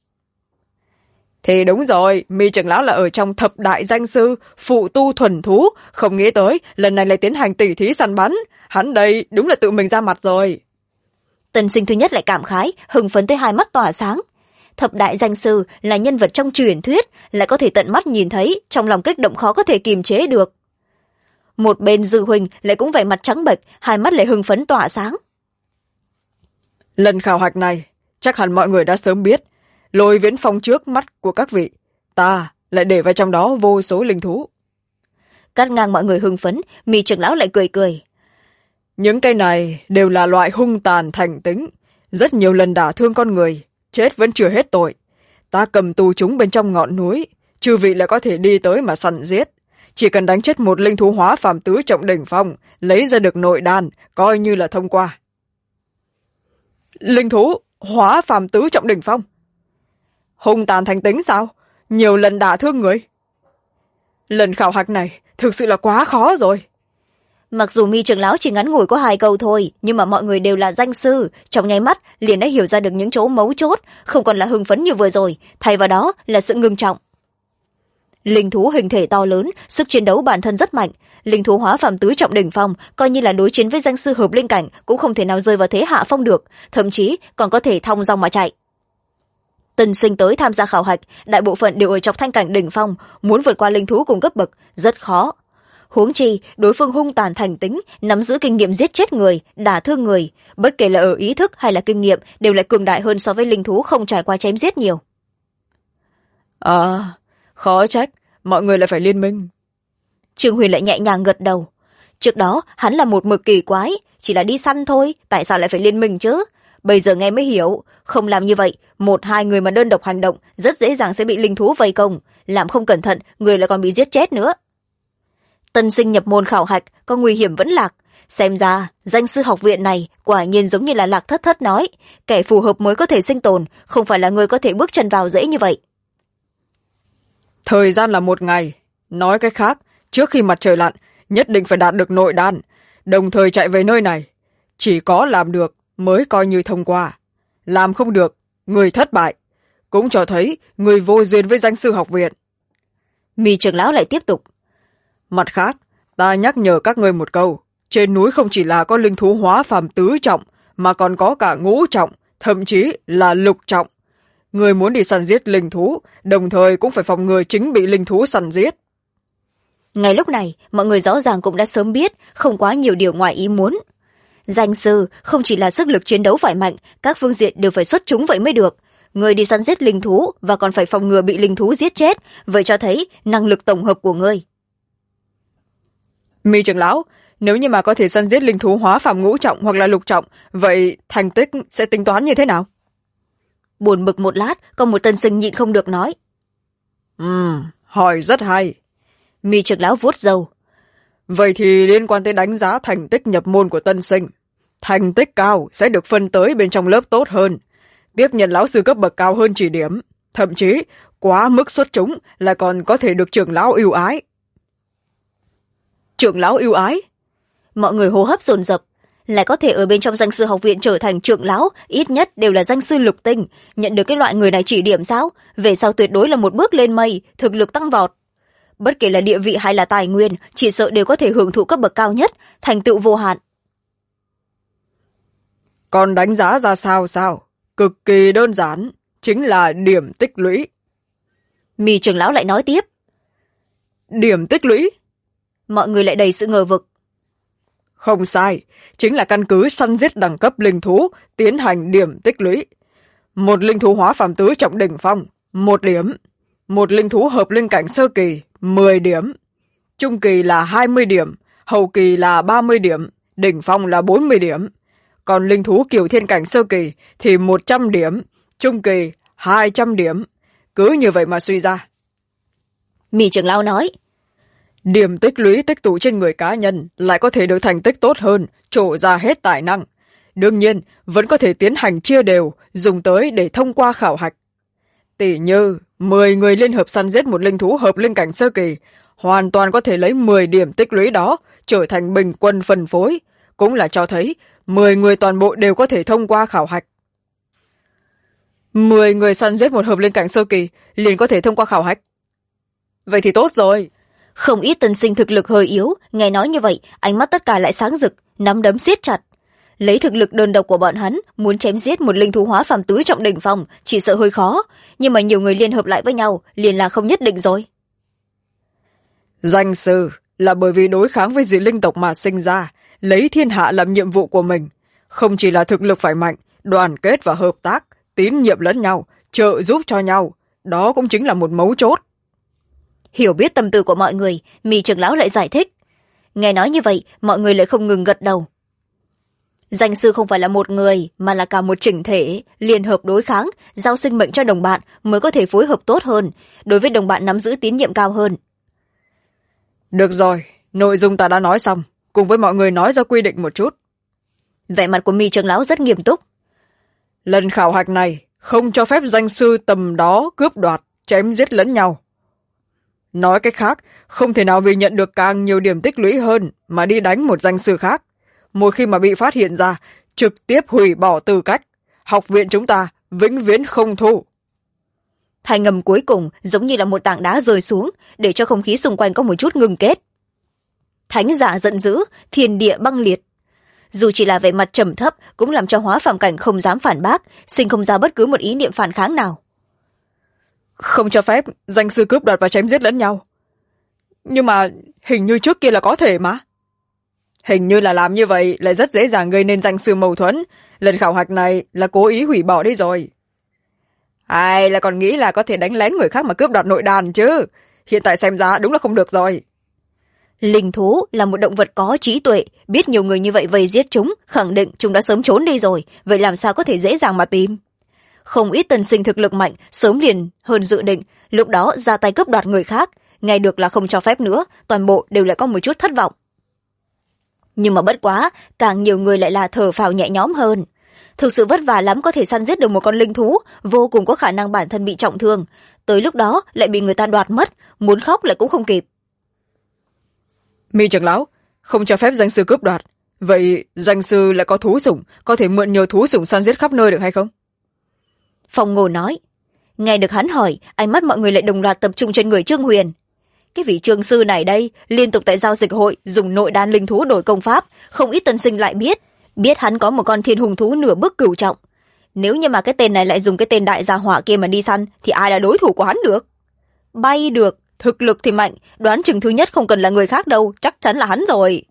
Thì đúng rồi, Mi trưởng lão là ở trong thập đại danh sư, phụ tu thuần thú, không nghĩ tới lần này lại tiến hành tỉ thí săn bắn, hắn đây đúng là tự mình ra mặt rồi. Tân sinh thứ nhất lại cảm khái, hưng phấn tới hai mắt tỏa sáng. thập đại danh sư là nhân vật trong truyền thuyết, lại có thể tận mắt nhìn thấy, trong lòng kích động khó có thể kìm chế được. Một bên Dư huynh lại cũng vẻ mặt trắng bệch, hai mắt lại hưng phấn tỏa sáng. Lần khảo hạch này chắc hẳn mọi người đã sớm biết, Lôi Viễn Phong trước mắt của các vị, ta lại để vào trong đó vô số linh thú. Cắt ngang mọi người hưng phấn, Mi trưởng lão lại cười cười. Những cây này đều là loại hung tàn thành tính, rất nhiều lần đả thương con người, chết vẫn chưa hết tội. Ta cầm tù chúng bên trong ngọn núi, chư vị lại có thể đi tới mà săn giết. Chỉ cần đánh chết một linh thú hóa phàm tứ trọng đỉnh phong, lấy ra được nội đan, coi như là thông qua. Linh thú hóa phàm tứ trọng đỉnh phong? Hung tàn thành tính sao? Nhiều lần đả thương người? Lần khảo hạch này thực sự là quá khó rồi. Mặc dù Mi trưởng lão chỉ ngắn ngủi có 2 câu thôi, nhưng mà mọi người đều là danh sư, trong nháy mắt liền đã hiểu ra được những chỗ mấu chốt, không còn là hưng phấn như vừa rồi, thay vào đó là sự ngưng trọng. Linh thú hình thể to lớn, sức chiến đấu bản thân rất mạnh, linh thú hóa phàm tứ trọng đỉnh phong, coi như là đối chiến với danh sư hợp linh cảnh cũng không thể nào rơi vào thế hạ phong được, thậm chí còn có thể thong dong mà chạy. Tân sinh tới tham gia khảo hạch, đại bộ phận đều ở trong thanh cảnh đỉnh phong, muốn vượt qua linh thú cùng cấp bậc rất khó. Huống chi đối phương hung tàn thành tính, nắm giữ kinh nghiệm giết chết người, đả thương người, bất kể là ở ý thức hay là kinh nghiệm đều lại cường đại hơn so với linh thú không trải qua chém giết nhiều. Khó trách mọi người lại phải liên minh. Trương Huyền lại nhẹ nhàng gật đầu. Trước đó hắn là một mực kỳ quái, chỉ là đi săn thôi, tại sao lại phải liên minh chứ? Bây giờ nghe mới hiểu, không làm như vậy, 1-2 người mà đơn độc hành động rất dễ dàng sẽ bị linh thú vây công, làm không cẩn thận người lại còn bị giết chết nữa. Tân sinh nhập môn khảo hạch có nguy hiểm vẫn lạc, xem ra danh sư học viện này quả nhiên giống như là Lạc Thất Thất nói, kẻ phù hợp mới có thể sinh tồn, không phải là người có thể bước chân vào dễ như vậy. Thời gian là 1 ngày, nói cách khác, trước khi mặt trời lặn nhất định phải đạt được nội đan, đồng thời chạy về nơi này. Chỉ có làm được mới coi như thông qua, làm không được người thất bại, cũng cho thấy người vô duyên với danh sư học viện. Mi trưởng lão lại tiếp tục. Mặt khác, ta nhắc nhở các ngươi một câu, trên núi không chỉ là có linh thú hóa phàm tứ trọng, mà còn có cả ngũ trọng, thậm chí là lục trọng. Người muốn đi săn giết linh thú, đồng thời cũng phải phòng ngừa chính bị linh thú săn giết. Ngay lúc này, mọi người rõ ràng cũng đã sớm biết, không quá nhiều điều ngoài ý muốn. Danh sư không chỉ là sức lực chiến đấu phải mạnh, các phương diện đều phải xuất chúng vậy mới được. Người đi săn giết linh thú và còn phải phòng ngừa bị linh thú giết chết, vậy cho thấy năng lực tổng hợp của ngươi. Mi trưởng lão, nếu như mà có thể săn giết linh thú hóa phàm ngũ trọng hoặc là lục trọng, vậy thành tích sẽ tính toán như thế nào? Buồn bực một lát, có một tân sinh nhịn không được nói. Hỏi rất hay. Mi trưởng lão vuốt râu. Vậy thì liên quan tới đánh giá thành tích nhập môn của tân sinh. Thành tích cao sẽ được phân tới bên trong lớp tốt hơn, tiếp nhận lão sư cấp bậc cao hơn chỉ điểm, thậm chí quá mức xuất chúng là còn có thể được trưởng lão ưu ái. Trưởng lão ưu ái? Mọi người hô hấp dồn dập, lại có thể ở bên trong danh sư học viện trở thành trưởng lão, ít nhất đều là danh sư lục tinh, nhận được cái loại người này chỉ điểm sao? Về sau tuyệt đối là một bước lên mây, thực lực tăng vọt. Bất kể là địa vị hay là tài nguyên, chỉ sợ đều có thể hưởng thụ cấp bậc cao nhất, thành tựu vô hạn. Còn đánh giá ra sao? Cực kỳ đơn giản, chính là điểm tích lũy. Mi trưởng lão lại nói tiếp. Điểm tích lũy? Mọi người lại đầy sự ngờ vực. Không sai, chính là căn cứ săn giết đẳng cấp linh thú tiến hành điểm tích lũy. Một linh thú hóa phàm tứ trọng đỉnh phong, 1 điểm. Một linh thú hợp linh cảnh sơ kỳ, 10 điểm. Trung kỳ là 20 điểm, hậu kỳ là 30 điểm, đỉnh phong là 40 điểm. Còn linh thú kiểu thiên cảnh sơ kỳ thì 100 điểm, trung kỳ 200 điểm. Cứ như vậy mà suy ra. Mi trưởng lão nói. Điểm tích lũy tích tụ trên người cá nhân lại có thể được thành tích tốt hơn, trổ ra hết tài năng. Đương nhiên, vẫn có thể tiến hành chia đều, dùng tới để thông qua khảo hạch. Tỷ như 10 người liên hợp săn giết một linh thú hợp linh cảnh sơ kỳ, hoàn toàn có thể lấy 10 điểm tích lũy đó trở thành bình quân phân phối, cũng là cho thấy 10 người toàn bộ đều có thể thông qua khảo hạch. 10 người săn giết một hợp linh cảnh sơ kỳ liền có thể thông qua khảo hạch. Vậy thì tốt rồi. Không ít tân sinh thực lực hơi yếu, nghe nói như vậy, ánh mắt tất cả lại sáng rực, nắm đấm siết chặt. Lấy thực lực đơn độc của bọn hắn, muốn chém giết một linh thú hóa phàm tứ trọng đỉnh phong chỉ sợ hơi khó, nhưng mà nhiều người liên hợp lại với nhau liền là không nhất định rồi. Danh sư là bởi vì đối kháng với dị linh tộc mà sinh ra, lấy thiên hạ làm nhiệm vụ của mình. Không chỉ là thực lực phải mạnh, đoàn kết và hợp tác, tín nhiệm lẫn nhau, trợ giúp cho nhau. Đó cũng chính là một mấu chốt. Hiểu biết tâm tư của mọi người, Mị trưởng lão lại giải thích. Nghe nói như vậy, mọi người lại không ngừng gật đầu. Danh sư không phải là một người, mà là cả một chỉnh thể, liên hợp đối kháng, giao sinh mệnh cho đồng bạn mới có thể phối hợp tốt hơn, đối với đồng bạn nắm giữ tín nhiệm cao hơn. Được rồi, nội dung ta đã nói xong, cùng với mọi người nói ra quy định một chút. Vẻ mặt của Mị trưởng lão rất nghiêm túc. Lần khảo hạch này không cho phép danh sư tầm đó cướp đoạt, chém giết lẫn nhau. Nói cách khác, không thể nào vì nhận được càng nhiều điểm tích lũy hơn mà đi đánh một danh sư khác. Một khi mà bị phát hiện ra, trực tiếp hủy bỏ tư cách. Học viện chúng ta vĩnh viễn không thu. Thanh ngầm cuối cùng giống như là một tảng đá rơi xuống, để cho không khí xung quanh có một chút ngừng kết. Thánh giả giận dữ, thiên địa băng liệt. Dù chỉ là vẻ mặt trầm thấp, cũng làm cho hóa phàm cảnh không dám phản bác, sinh không ra bất cứ một ý niệm phản kháng nào. Không cho phép danh sư cướp đoạt và chém giết lẫn nhau. Nhưng mà hình như trước kia là có thể mà. Hình như là làm như vậy lại rất dễ dàng gây nên danh sư mâu thuẫn. Lần khảo hạch này là cố ý hủy bỏ đi rồi. Ai là còn nghĩ là có thể đánh lén người khác mà cướp đoạt nội đàn chứ. Hiện tại xem ra đúng là không được rồi. Linh thú là một động vật có trí tuệ, biết nhiều người như vậy vây giết chúng, khẳng định chúng đã sớm trốn đi rồi, vậy làm sao có thể dễ dàng mà tìm. Không ít tân sinh thực lực mạnh, sớm liền hơn dự định, lúc đó ra tay cướp đoạt người khác, nghe được là không cho phép nữa, toàn bộ đều lại có một chút thất vọng. Nhưng mà bất quá, càng nhiều người lại là thở phào nhẹ nhõm hơn. Thực sự vất vả lắm có thể săn giết được một con linh thú, vô cùng có khả năng bản thân bị trọng thương, tới lúc đó lại bị người ta đoạt mất, muốn khóc lại cũng không kịp. Mị trưởng lão, không cho phép danh sư cướp đoạt. Vậy danh sư lại có thú sủng, có thể mượn nhiều thú sủng săn giết khắp nơi được hay không? Phong Ngô nói. Nghe được hắn hỏi, ánh mắt mọi người lại đồng loạt tập trung trên người Trương Huyền. Cái vị trương sư này đây, liên tục tại giao dịch hội dùng nội đan linh thú đổi công pháp, không ít tân sinh lại biết hắn có một con thiên hùng thú nửa bước cửu trọng. Nếu như mà cái tên này lại dùng cái tên đại gia hỏa kia mà đi săn, thì ai là đối thủ của hắn được? Bay được, thực lực thì mạnh, đoán chừng thứ nhất không cần là người khác đâu, chắc chắn là hắn rồi.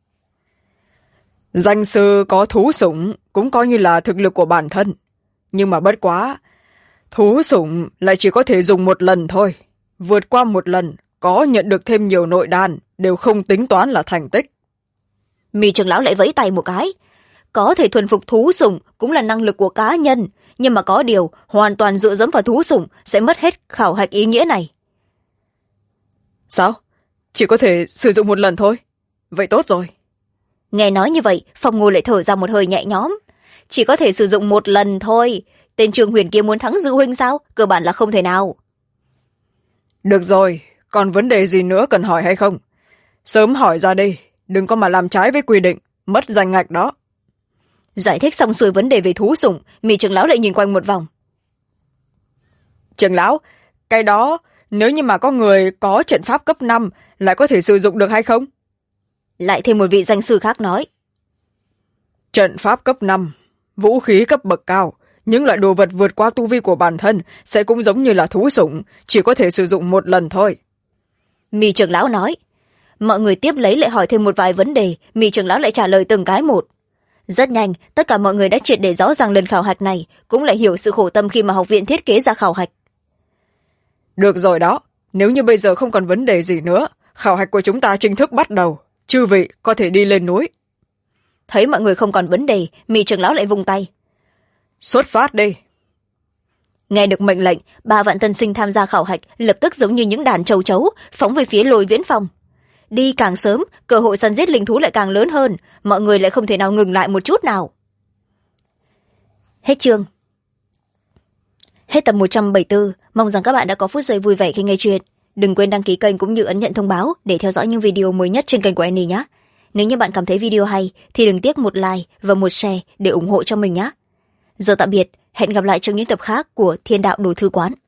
Danh sư có thú sủng cũng coi như là thực lực của bản thân. Nhưng mà bất quá, thú sủng lại chỉ có thể dùng một lần thôi. Vượt qua một lần, có nhận được thêm nhiều nội đan, đều không tính toán là thành tích. Mị trưởng lão lại vẫy tay một cái. Có thể thuần phục thú sủng cũng là năng lực của cá nhân, nhưng mà có điều, hoàn toàn dựa dẫm vào thú sủng sẽ mất hết khảo hạch ý nghĩa này. Sao? Chỉ có thể sử dụng một lần thôi? Vậy tốt rồi. Nghe nói như vậy, Phong Ngô lại thở ra một hơi nhẹ nhõm. Chỉ có thể sử dụng một lần thôi. Tên Trương Huyền kia muốn thắng Dư huynh sao? Cơ bản là không thể nào. Được rồi, còn vấn đề gì nữa cần hỏi hay không? Sớm hỏi ra đi, đừng có mà làm trái với quy định, mất danh ngạch đó. Giải thích xong xuôi vấn đề về thú sủng, Mị trưởng lão lại nhìn quanh một vòng. Trưởng lão, cái đó nếu như mà có người có trận pháp cấp 5 lại có thể sử dụng được hay không? Lại thêm một vị danh sư khác nói. Trận pháp cấp 5, vũ khí cấp bậc cao, những loại đồ vật vượt qua tu vi của bản thân sẽ cũng giống như là thú sủng, chỉ có thể sử dụng một lần thôi. Mị trưởng lão nói. Mọi người tiếp lấy lại hỏi thêm một vài vấn đề, Mị trưởng lão lại trả lời từng cái một. Rất nhanh, tất cả mọi người đã triệt để rõ ràng lần khảo hạch này, cũng lại hiểu sự khổ tâm khi mà học viện thiết kế ra khảo hạch. Được rồi đó, nếu như bây giờ không còn vấn đề gì nữa, khảo hạch của chúng ta chính thức bắt đầu, chư vị có thể đi lên núi. Thấy mọi người không còn vấn đề, Mị trưởng lão lại vung tay. Xuất phát đi. Nghe được mệnh lệnh, 3 vạn tân sinh tham gia khảo hạch lập tức giống như những đàn châu chấu phóng về phía Lôi Viễn Phong. Đi càng sớm, cơ hội săn giết linh thú lại càng lớn hơn, mọi người lại không thể nào ngừng lại một chút nào. Hết chương. Hết tập 174, mong rằng các bạn đã có phút giây vui vẻ khi nghe chuyện. Đừng quên đăng ký kênh cũng như ấn nhận thông báo để theo dõi những video mới nhất trên kênh của Annie nhé. Nếu như bạn cảm thấy video hay thì đừng tiếc một like và một share để ủng hộ cho mình nhé. Giờ tạm biệt, hẹn gặp lại trong những tập khác của Thiên Đạo Đồ Thư Quán.